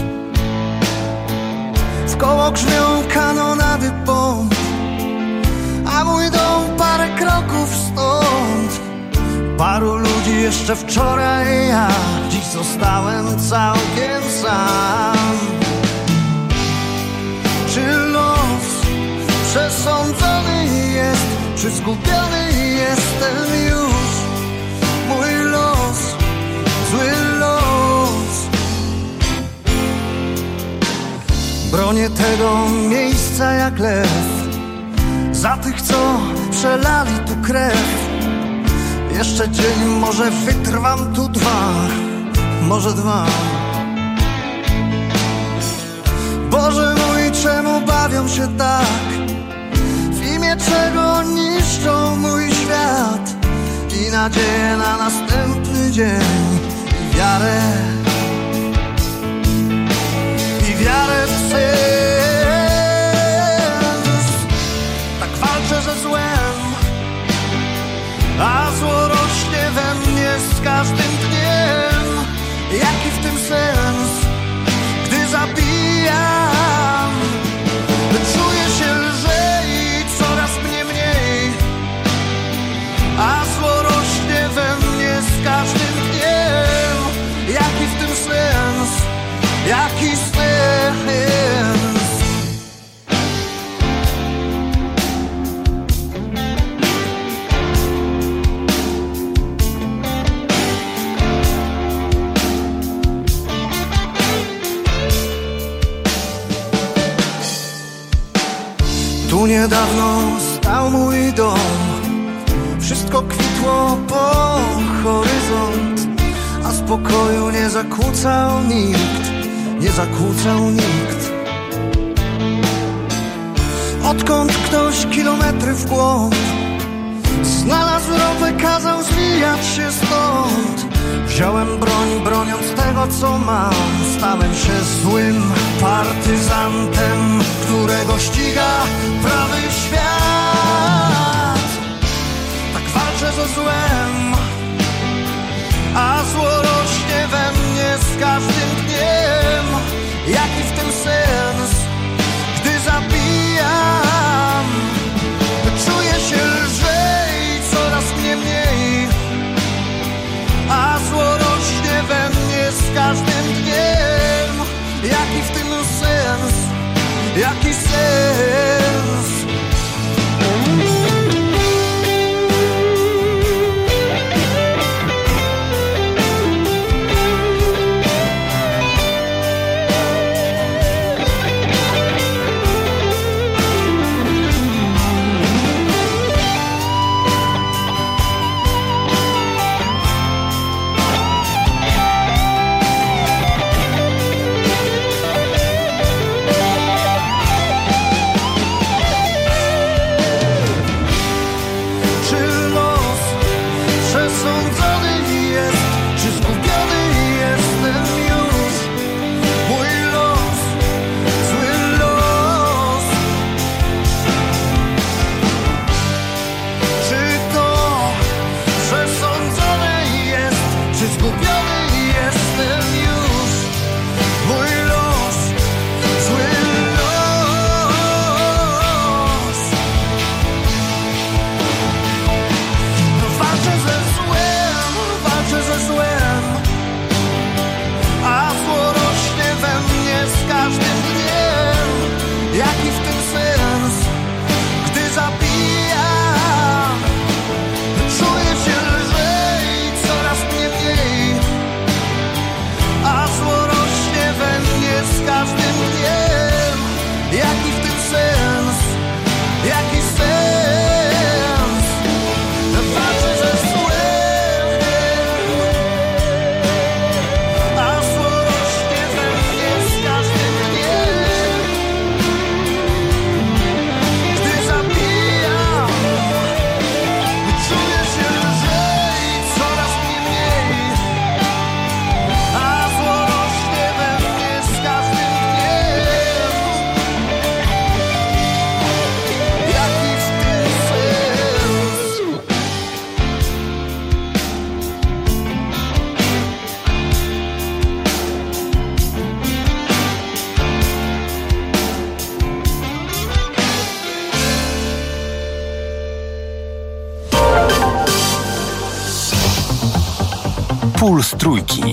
W koło grzmią kanonady bomb, a mój dom parę kroków stąd. Paru ludzi jeszcze wczoraj, ja dziś zostałem całkiem sam. Czy los przesądzony jest, czy zgubiony jestem już? Mój los, zły los. Bronię tego miejsca jak lew, za tych, co przelali tu krew. Jeszcze dzień, może wytrwam tu 2, może 2. Boże mój, czemu bawią się tak? W imię czego niszczą mój świat? I nadzieję na następny dzień. I wiarę w sens. Tak walczę ze złem, a zło rośnie we mnie z każdym dniem. Jaki w tym sens, gdy zabijam? Czuję się lżej, coraz mnie mniej, a zło rośnie we mnie z każdym dniem. Jaki w tym sens, jaki sens? Tu niedawno stał mój dom, wszystko kwitło po horyzont, a spokoju nie zakłócał nikt, nie zakłócał nikt. Odkąd ktoś kilometry w głąb znalazł ropę, kazał zwijać się stąd. Wziąłem broń, broniąc tego, co mam. Stałem się złym partyzantem, którego ściga prawy świat. Tak walczę ze złem, a zło rośnie we mnie z każdym dniem. Jaki w tym sens, gdy zabijam? Czuję się lżej, coraz mnie mniej, a zło rośnie we mnie z każdym dniem. Jaki w tym sens, jaki sens? Puls Trójki.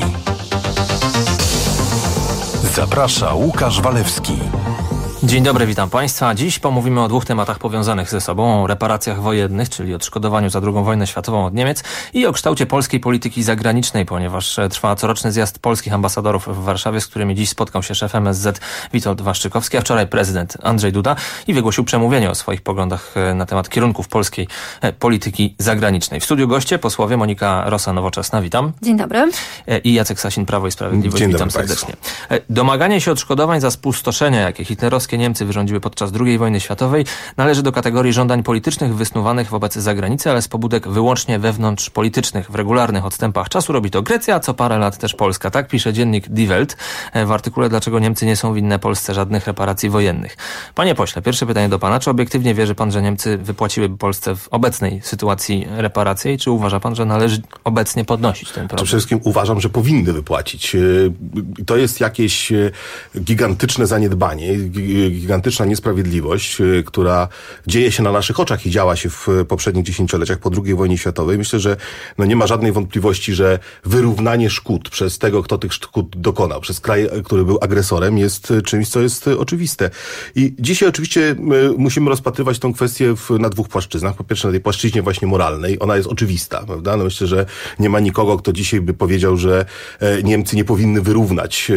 Zaprasza Łukasz Walewski. Dzień dobry, witam Państwa. Dziś pomówimy o dwóch tematach powiązanych ze sobą. O reparacjach wojennych, czyli odszkodowaniu za II wojnę światową od Niemiec, i o kształcie polskiej polityki zagranicznej, ponieważ trwa coroczny zjazd polskich ambasadorów w Warszawie, z którymi dziś spotkał się szef MSZ Witold Waszczykowski, a wczoraj prezydent Andrzej Duda i wygłosił przemówienie o swoich poglądach na temat kierunków polskiej polityki zagranicznej. W studiu goście posłowie Monika Rosa, Nowoczesna, witam. Dzień dobry. I Jacek Sasin, Prawo i Sprawiedliwość, witam serdecznie. Domaganie się odszkodowań za spustoszenia, jakie hitlerowskie Niemcy wyrządziły podczas II wojny światowej, należy do kategorii żądań politycznych wysnuwanych wobec zagranicy, ale z pobudek wyłącznie wewnątrzpolitycznych. W regularnych odstępach czasu robi to Grecja, a co parę lat też Polska. Tak pisze dziennik Die Welt w artykule "Dlaczego Niemcy nie są winne Polsce żadnych reparacji wojennych". Panie pośle, pierwsze pytanie do pana. Czy obiektywnie wierzy pan, że Niemcy wypłaciłyby Polsce w obecnej sytuacji reparacje i czy uważa pan, że należy obecnie podnosić ten problem? Przede wszystkim uważam, że powinny wypłacić. To jest jakieś gigantyczne zaniedbanie, gigantyczna niesprawiedliwość, która dzieje się na naszych oczach i działa się w poprzednich dziesięcioleciach po II wojnie światowej. Myślę, że nie ma żadnej wątpliwości, że wyrównanie szkód przez tego, kto tych szkód dokonał, przez kraj, który był agresorem, jest czymś, co jest oczywiste. I dzisiaj oczywiście musimy rozpatrywać tę kwestię na dwóch płaszczyznach. Po pierwsze na tej płaszczyźnie właśnie moralnej. Ona jest oczywista, prawda? Myślę, że nie ma nikogo, kto dzisiaj by powiedział, że Niemcy nie powinny wyrównać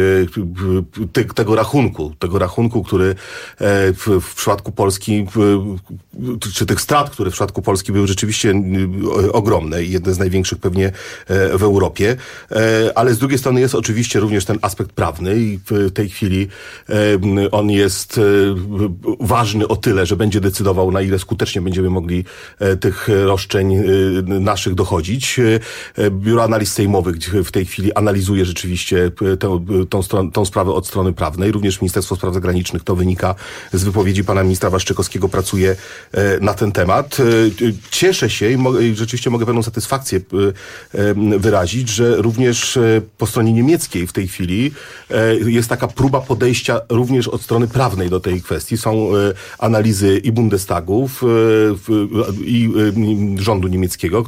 tego rachunku, który w przypadku Polski, czy tych strat, które w przypadku Polski były rzeczywiście ogromne i jedne z największych pewnie w Europie, ale z drugiej strony jest oczywiście również ten aspekt prawny i w tej chwili on jest ważny o tyle, że będzie decydował, na ile skutecznie będziemy mogli tych roszczeń naszych dochodzić. Biuro Analiz Sejmowych w tej chwili analizuje rzeczywiście tą sprawę od strony prawnej. Również Ministerstwo Spraw Zagranicznych, to wynika z wypowiedzi pana ministra Waszczykowskiego, pracuje na ten temat. Cieszę się i rzeczywiście mogę pewną satysfakcję wyrazić, że również po stronie niemieckiej w tej chwili jest taka próba podejścia również od strony prawnej do tej kwestii. Są analizy i Bundestagów, i rządu niemieckiego,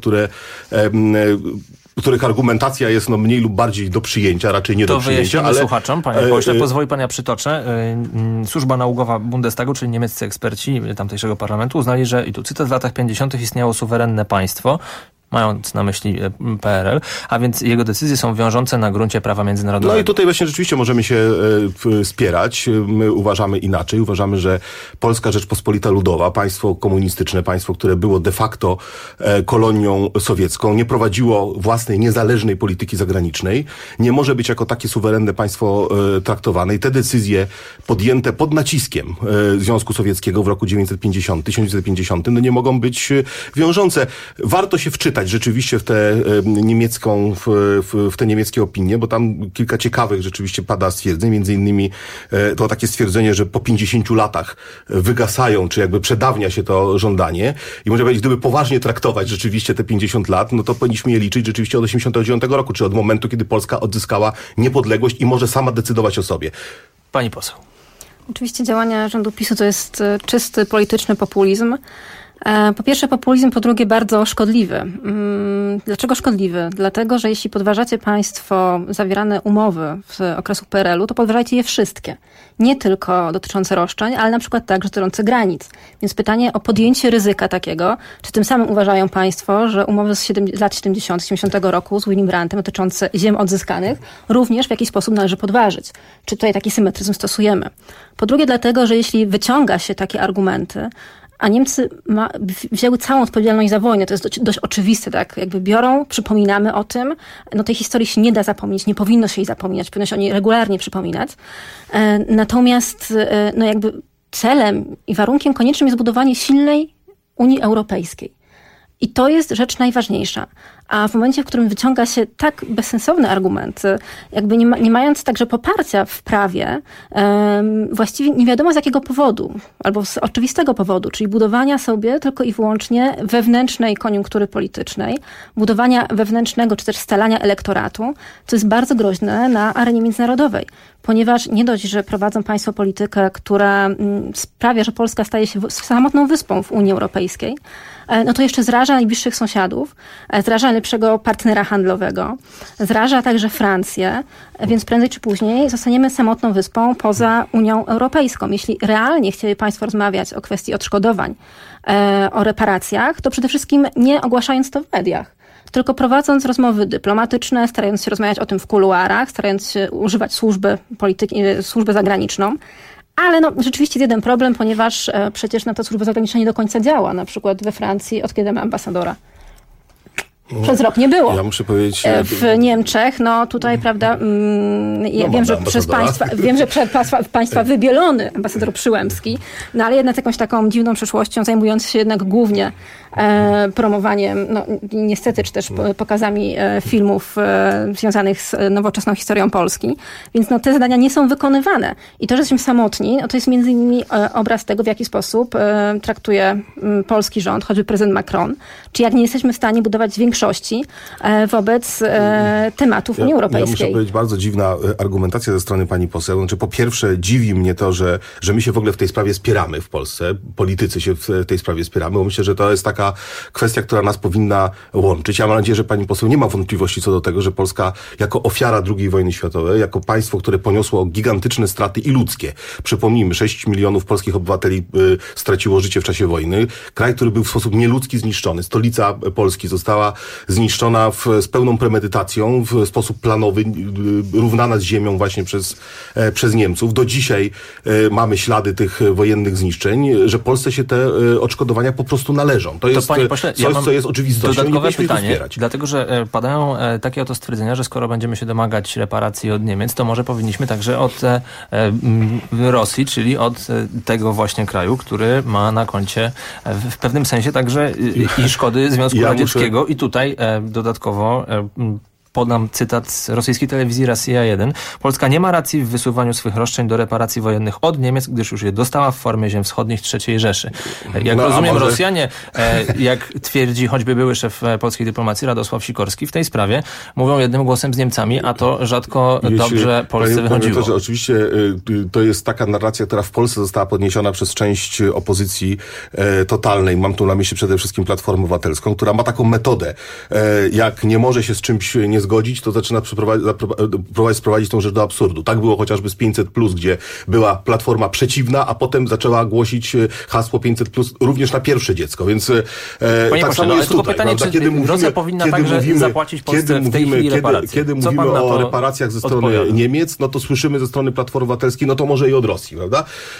których argumentacja jest mniej lub bardziej do przyjęcia, raczej nie do przyjęcia. Ale słuchaczom, panie pośle, pozwoli pan, ja przytoczę. Służba naukowa Bundestagu, czyli niemieccy eksperci tamtejszego parlamentu, uznali, że, i tu cytat, w latach 50. istniało suwerenne państwo, mając na myśli PRL, a więc jego decyzje są wiążące na gruncie prawa międzynarodowego. No i tutaj właśnie rzeczywiście możemy się spierać. My uważamy inaczej. Uważamy, że Polska Rzeczpospolita Ludowa, państwo komunistyczne, państwo, które było de facto kolonią sowiecką, nie prowadziło własnej, niezależnej polityki zagranicznej, nie może być jako takie suwerenne państwo traktowane i te decyzje podjęte pod naciskiem Związku Sowieckiego w roku 1950 nie mogą być wiążące. Warto się wczytać rzeczywiście w te niemieckie opinie, bo tam kilka ciekawych rzeczywiście pada stwierdzeń, między innymi to takie stwierdzenie, że po 50 latach wygasają, czy jakby przedawnia się to żądanie i można powiedzieć, gdyby poważnie traktować rzeczywiście te 50 lat, no to powinniśmy je liczyć rzeczywiście od 89 roku, czy od momentu, kiedy Polska odzyskała niepodległość i może sama decydować o sobie. Pani poseł. Oczywiście działania rządu PiS-u to jest czysty polityczny populizm. Po pierwsze populizm, po drugie bardzo szkodliwy. Dlaczego szkodliwy? Dlatego, że jeśli podważacie państwo zawierane umowy z okresu PRL-u, to podważajcie je wszystkie. Nie tylko dotyczące roszczeń, ale na przykład także dotyczące granic. Więc pytanie o podjęcie ryzyka takiego, czy tym samym uważają państwo, że umowy z lat 70 roku z Willy Brandtem dotyczące ziem odzyskanych również w jakiś sposób należy podważyć. Czy tutaj taki symetryzm stosujemy? Po drugie dlatego, że jeśli wyciąga się takie argumenty, a Niemcy wzięły całą odpowiedzialność za wojnę. To jest dość oczywiste, tak? Jakby biorą, przypominamy o tym. No tej historii się nie da zapomnieć, nie powinno się jej zapominać, powinno się o niej regularnie przypominać. Natomiast no jakby celem i warunkiem koniecznym jest budowanie silnej Unii Europejskiej. I to jest rzecz najważniejsza. A w momencie, w którym wyciąga się tak bezsensowne argumenty, jakby nie mając także poparcia w prawie, właściwie nie wiadomo z jakiego powodu, albo z oczywistego powodu, czyli budowania sobie tylko i wyłącznie wewnętrznej koniunktury politycznej, budowania wewnętrznego czy też scalania elektoratu, co jest bardzo groźne na arenie międzynarodowej. Ponieważ nie dość, że prowadzą państwo politykę, która sprawia, że Polska staje się samotną wyspą w Unii Europejskiej, no to jeszcze zraża najbliższych sąsiadów, zraża najlepszego partnera handlowego. Zraża także Francję, więc prędzej czy później zostaniemy samotną wyspą poza Unią Europejską. Jeśli realnie chcieli państwo rozmawiać o kwestii odszkodowań, o reparacjach, to przede wszystkim nie ogłaszając to w mediach, tylko prowadząc rozmowy dyplomatyczne, starając się rozmawiać o tym w kuluarach, starając się używać służby zagraniczną. Ale rzeczywiście jest jeden problem, ponieważ przecież ta służba zagraniczna nie do końca działa. Na przykład we Francji, od kiedy ma ambasadora? Przez rok nie było. Ja muszę powiedzieć... W Niemczech, tutaj, prawda, wiem, że przez państwa wybielony ambasador Przyłębski, ale jednak jakąś taką dziwną przeszłością, zajmując się jednak głównie promowaniem, niestety, czy też pokazami filmów związanych z nowoczesną historią Polski. Więc te zadania nie są wykonywane. I to, że jesteśmy samotni, to jest między innymi obraz tego, w jaki sposób traktuje polski rząd, choćby prezydent Macron, czy jak nie jesteśmy w stanie budować większej wobec tematów Unii Europejskiej. Ja muszę powiedzieć, bardzo dziwna argumentacja ze strony pani poseł. Znaczy, po pierwsze, dziwi mnie to, że my się w ogóle w tej sprawie spieramy w Polsce. Politycy się w tej sprawie spieramy, bo myślę, że to jest taka kwestia, która nas powinna łączyć. Ja mam nadzieję, że pani poseł nie ma wątpliwości co do tego, że Polska jako ofiara II wojny światowej, jako państwo, które poniosło gigantyczne straty i ludzkie. Przypomnijmy, 6 milionów polskich obywateli straciło życie w czasie wojny. Kraj, który był w sposób nieludzki zniszczony. Stolica Polski została zniszczona z pełną premedytacją, w sposób planowy, równana z ziemią właśnie przez Niemców. Do dzisiaj mamy ślady tych wojennych zniszczeń, że Polsce się te odszkodowania po prostu należą. To jest panie pośle, coś, co jest oczywistością. Dodatkowe pytanie, dlatego że padają takie oto stwierdzenia, że skoro będziemy się domagać reparacji od Niemiec, to może powinniśmy także od Rosji, czyli od tego właśnie kraju, który ma na koncie w pewnym sensie także i szkody Związku Radzieckiego. I tutaj dodatkowo podam cytat z rosyjskiej telewizji Rosja 1. Polska nie ma racji w wysuwaniu swych roszczeń do reparacji wojennych od Niemiec, gdyż już je dostała w formie ziem wschodnich III Rzeszy. Jak rozumiem, Rosjanie, jak twierdzi choćby były szef polskiej dyplomacji Radosław Sikorski w tej sprawie, mówią jednym głosem z Niemcami, a to rzadko dobrze Polsce wychodziło. To, że oczywiście to jest taka narracja, która w Polsce została podniesiona przez część opozycji totalnej. Mam tu na myśli przede wszystkim Platformę Obywatelską, która ma taką metodę. Jak nie może się z czymś nie zgodzić, to zaczyna sprowadzić tą rzecz do absurdu. Tak było chociażby z 500+, gdzie była Platforma przeciwna, a potem zaczęła głosić hasło 500+, również na pierwsze dziecko, więc tak samo jest tutaj. Pytanie, czy Rosja powinna także zapłacić Polsce w tej chwili reparacje? Kiedy mówimy o reparacjach ze strony Niemiec, no to słyszymy ze strony Platformy Obywatelskiej, no to może i od Rosji, prawda?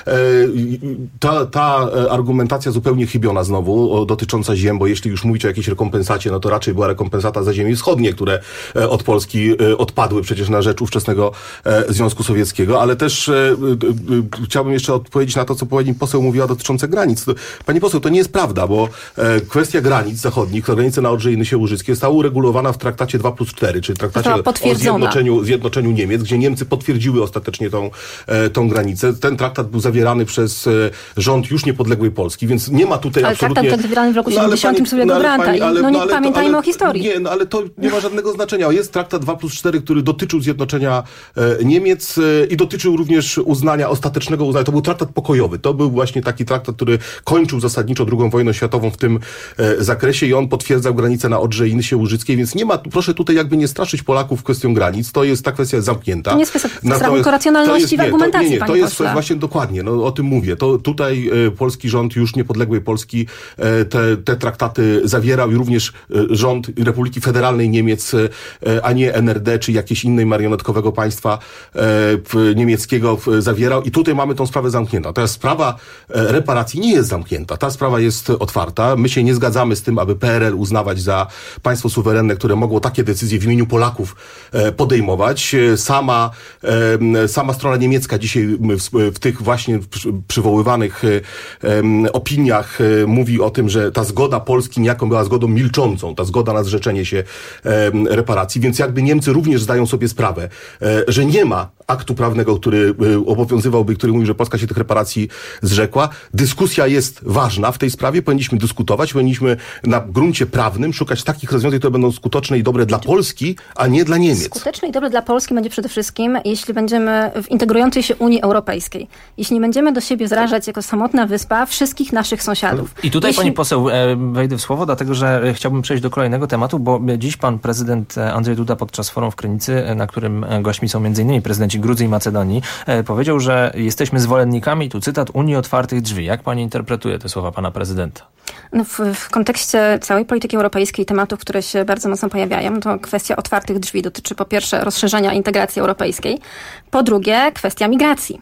Ta argumentacja zupełnie chybiona znowu, dotycząca ziem, bo jeśli już mówić o jakiejś rekompensacie, no to raczej była rekompensata za ziemie wschodnie, które od Polski odpadły przecież na rzecz ówczesnego Związku Sowieckiego, ale też chciałbym jeszcze odpowiedzieć na to, co pani poseł mówiła dotyczące granic. Pani poseł, to nie jest prawda, bo kwestia granic zachodnich, granice na Odrze i Nysie Łużyckie została uregulowana w traktacie 2+4, czyli traktacie o zjednoczeniu Niemiec, gdzie Niemcy potwierdziły ostatecznie tą granicę. Ten traktat był zawierany przez rząd już niepodległej Polski, więc nie ma tutaj absolutnie... Ale traktat zawierany w roku 70 przez Williego Brandta nie pamiętajmy o historii. Nie, ale to nie ma żadnego znaczenia. Jest traktat 2+4, który dotyczył zjednoczenia Niemiec i dotyczył również ostatecznego uznania. To był traktat pokojowy. To był właśnie taki traktat, który kończył zasadniczo II wojnę światową w tym zakresie i on potwierdzał granice na Odrze i Nysie Łużyckiej, więc nie ma, proszę tutaj jakby nie straszyć Polaków kwestią granic. Ta kwestia jest zamknięta. To nie jest kwestia tylko racjonalności w argumentacji, to jest właśnie dokładnie, o tym mówię. Tutaj polski rząd już niepodległej Polski te traktaty zawierał i również rząd Republiki Federalnej Niemiec, a nie NRD czy jakiegoś innej marionetkowego państwa niemieckiego zawierał i tutaj mamy tą sprawę zamkniętą. Teraz sprawa reparacji nie jest zamknięta. Ta sprawa jest otwarta. My się nie zgadzamy z tym, aby PRL uznawać za państwo suwerenne, które mogło takie decyzje w imieniu Polaków podejmować. Sama strona niemiecka dzisiaj w tych właśnie przywoływanych opiniach mówi o tym, że ta zgoda Polski niejako była zgodą milczącą, ta zgoda na zrzeczenie się reparacji, więc jakby Niemcy również zdają sobie sprawę, że nie ma aktu prawnego, który obowiązywałby, który mówi, że Polska się tych reparacji zrzekła. Dyskusja jest ważna w tej sprawie, powinniśmy dyskutować, powinniśmy na gruncie prawnym szukać takich rozwiązań, które będą skuteczne i dobre dla Polski, a nie dla Niemiec. Skuteczne i dobre dla Polski będzie przede wszystkim, jeśli będziemy w integrującej się Unii Europejskiej. Jeśli nie będziemy do siebie zrażać jako samotna wyspa wszystkich naszych sąsiadów. I tutaj pani poseł wejdę w słowo, dlatego że chciałbym przejść do kolejnego tematu, bo dziś pan prezydent Andrzej Duda podczas forum w Krynicy, na którym gośćmi są m.in. prezydenci Gruzji i Macedonii, powiedział, że jesteśmy zwolennikami, tu cytat, Unii otwartych drzwi. Jak pani interpretuje te słowa pana prezydenta? No w kontekście całej polityki europejskiej tematów, które się bardzo mocno pojawiają, to kwestia otwartych drzwi dotyczy po pierwsze rozszerzenia integracji europejskiej, po drugie kwestia migracji.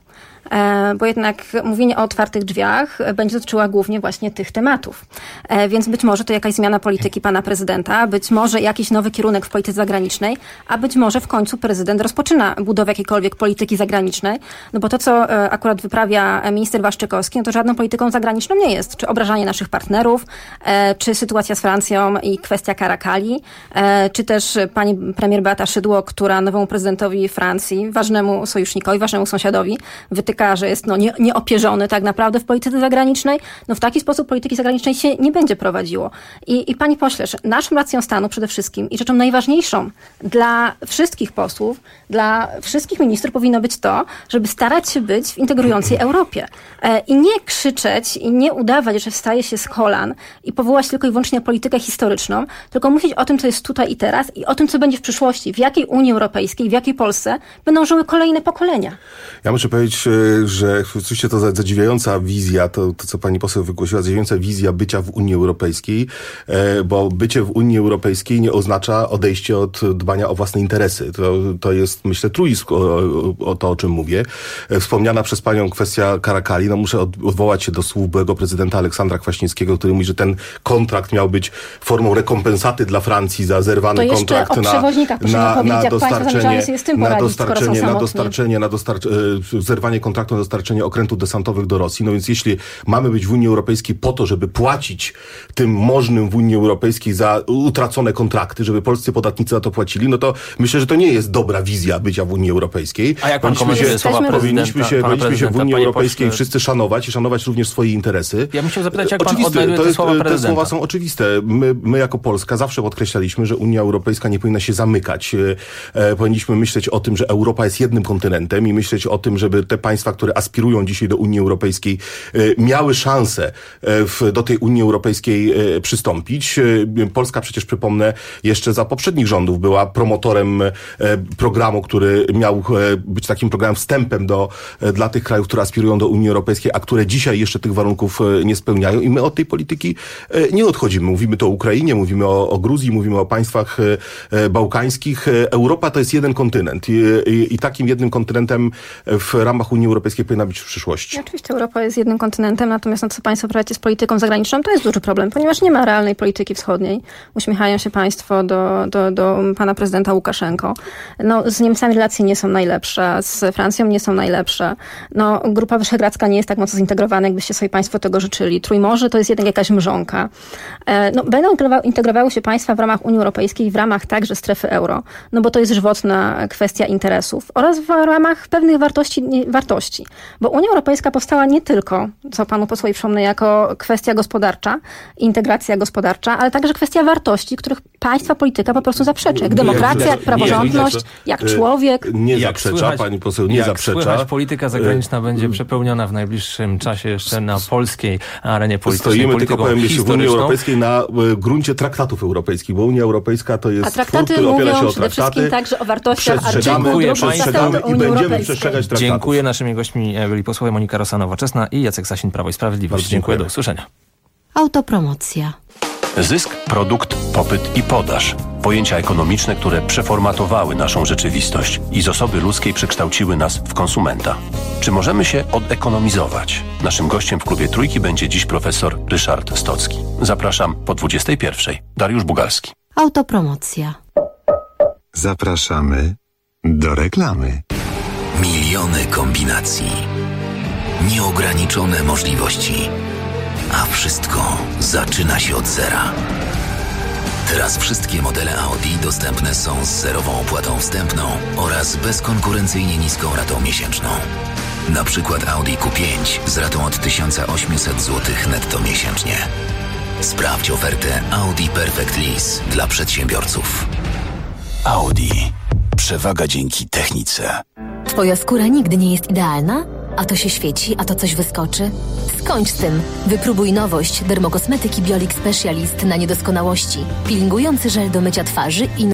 Bo jednak mówienie o otwartych drzwiach będzie dotyczyła głównie właśnie tych tematów. Więc być może to jakaś zmiana polityki pana prezydenta, być może jakiś nowy kierunek w polityce zagranicznej, a być może w końcu prezydent rozpoczyna budowę jakiejkolwiek polityki zagranicznej, no bo to, co akurat wyprawia minister Waszczykowski, no to żadną polityką zagraniczną nie jest. Czy obrażanie naszych partnerów, czy sytuacja z Francją i kwestia Karakali, czy też pani premier Beata Szydło, która nowemu prezydentowi Francji, ważnemu sojusznikowi, ważnemu sąsiadowi, wytyka, że jest nieopierzony tak naprawdę w polityce zagranicznej, no w taki sposób polityki zagranicznej się nie będzie prowadziło. I panie pośle, naszą racją stanu przede wszystkim i rzeczą najważniejszą dla wszystkich posłów, dla wszystkich ministrów powinno być to, żeby starać się być w integrującej Europie. I nie krzyczeć i nie udawać, że wstaje się z kolan i powołać tylko i wyłącznie politykę historyczną, tylko mówić o tym, co jest tutaj i teraz i o tym, co będzie w przyszłości, w jakiej Unii Europejskiej, w jakiej Polsce będą żyły kolejne pokolenia. Ja muszę powiedzieć, że oczywiście to zadziwiająca wizja, to co pani poseł wygłosiła, zadziwiająca wizja bycia w Unii Europejskiej, bo bycie w Unii Europejskiej nie oznacza odejście od dbania o własne interesy. To jest, myślę, truizm o to, o czym mówię. Wspomniana przez panią kwestia Karakali, no muszę odwołać się do słów byłego prezydenta Aleksandra Kwaśniewskiego, który mówi, że ten kontrakt miał być formą rekompensaty dla Francji za zerwany kontrakt zerwanie kontraktu na dostarczenie okrętów desantowych do Rosji. No więc jeśli mamy być w Unii Europejskiej po to, żeby płacić tym możnym w Unii Europejskiej za utracone kontrakty, żeby polscy podatnicy za to płacili, no to myślę, że to nie jest dobra wizja bycia w Unii Europejskiej. A jak pan komentuje słowa powinniśmy się w Unii Europejskiej wszyscy szanować i szanować również swoje interesy. Ja bym chciał zapytać, jak pan odnajduje te słowa prezydenta? Te słowa są oczywiste. My jako Polska zawsze podkreślaliśmy, że Unia Europejska nie powinna się zamykać. Powinniśmy myśleć o tym, że Europa jest jednym kontynentem i myśleć o tym, żeby te państwa, które aspirują dzisiaj do Unii Europejskiej, miały szansę do tej Unii Europejskiej przystąpić. Polska przecież, przypomnę, jeszcze za poprzednich rządów była promotorem programu, który miał być takim programem wstępem dla tych krajów, które aspirują do Unii Europejskiej, a które dzisiaj jeszcze tych warunków nie spełniają i my od tej polityki nie odchodzimy. Mówimy to o Ukrainie, mówimy o Gruzji, mówimy o państwach bałkańskich. Europa to jest jeden kontynent i takim jednym kontynentem w ramach Unii Europejskiej powinna być w przyszłości. Oczywiście Europa jest jednym kontynentem, natomiast co państwo prowadzicie z polityką zagraniczną, to jest duży problem, ponieważ nie ma realnej polityki wschodniej. Uśmiechają się państwo do pana prezydenta Łukaszenko. No, z Niemcami relacje nie są najlepsze, z Francją nie są najlepsze. No, Grupa Wyszehradzka nie jest tak mocno zintegrowana, jakbyście sobie państwo tego życzyli. Trójmorze to jest jednak jakaś mrzonka. No, będą integrowały się państwa w ramach Unii Europejskiej, w ramach także strefy euro, no bo to jest żywotna kwestia interesów oraz w ramach pewnych wartości. Bo Unia Europejska powstała nie tylko, co panu posłowi przypomnę, jako kwestia gospodarcza, integracja gospodarcza, ale także kwestia wartości, których państwa polityka po prostu zaprzecza. Jak demokracja, jak praworządność, jak człowiek. Nie zaprzecza, pani poseł, nie zaprzecza. Słychać, polityka zagraniczna będzie przepełniona w najbliższym czasie jeszcze na polskiej arenie politycznej. Stoimy tylko, powiem, w Unii Europejskiej na gruncie traktatów europejskich, bo Unia Europejska to jest twór, który opiera się o traktaty. Także o wartościach, przestrzegamy i będziemy przestrzegać traktatów. Dziękuję. Naszymi gośćmi byli posłowie Monika Rosa, Nowoczesna i Jacek Sasin, Prawo i Sprawiedliwość. Dziękuję, do usłyszenia. Autopromocja. Zysk, produkt, popyt i podaż. Pojęcia ekonomiczne, które przeformatowały naszą rzeczywistość i z osoby ludzkiej przekształciły nas w konsumenta. Czy możemy się odekonomizować? Naszym gościem w Klubie Trójki będzie dziś profesor Ryszard Stocki. Zapraszam po 21:00. Dariusz Bugalski. Autopromocja. Zapraszamy do reklamy. Miliony kombinacji. Nieograniczone możliwości. A wszystko zaczyna się od zera. Teraz wszystkie modele Audi dostępne są z zerową opłatą wstępną oraz bezkonkurencyjnie niską ratą miesięczną. Na przykład Audi Q5 z ratą od 1800 zł netto miesięcznie. Sprawdź ofertę Audi Perfect Lease dla przedsiębiorców. Audi. Przewaga dzięki technice. Twoja skóra nigdy nie jest idealna? A to się świeci, a to coś wyskoczy? Skończ z tym. Wypróbuj nowość Dermokosmetyki Biolik Specialist na niedoskonałości. Peelingujący żel do mycia twarzy i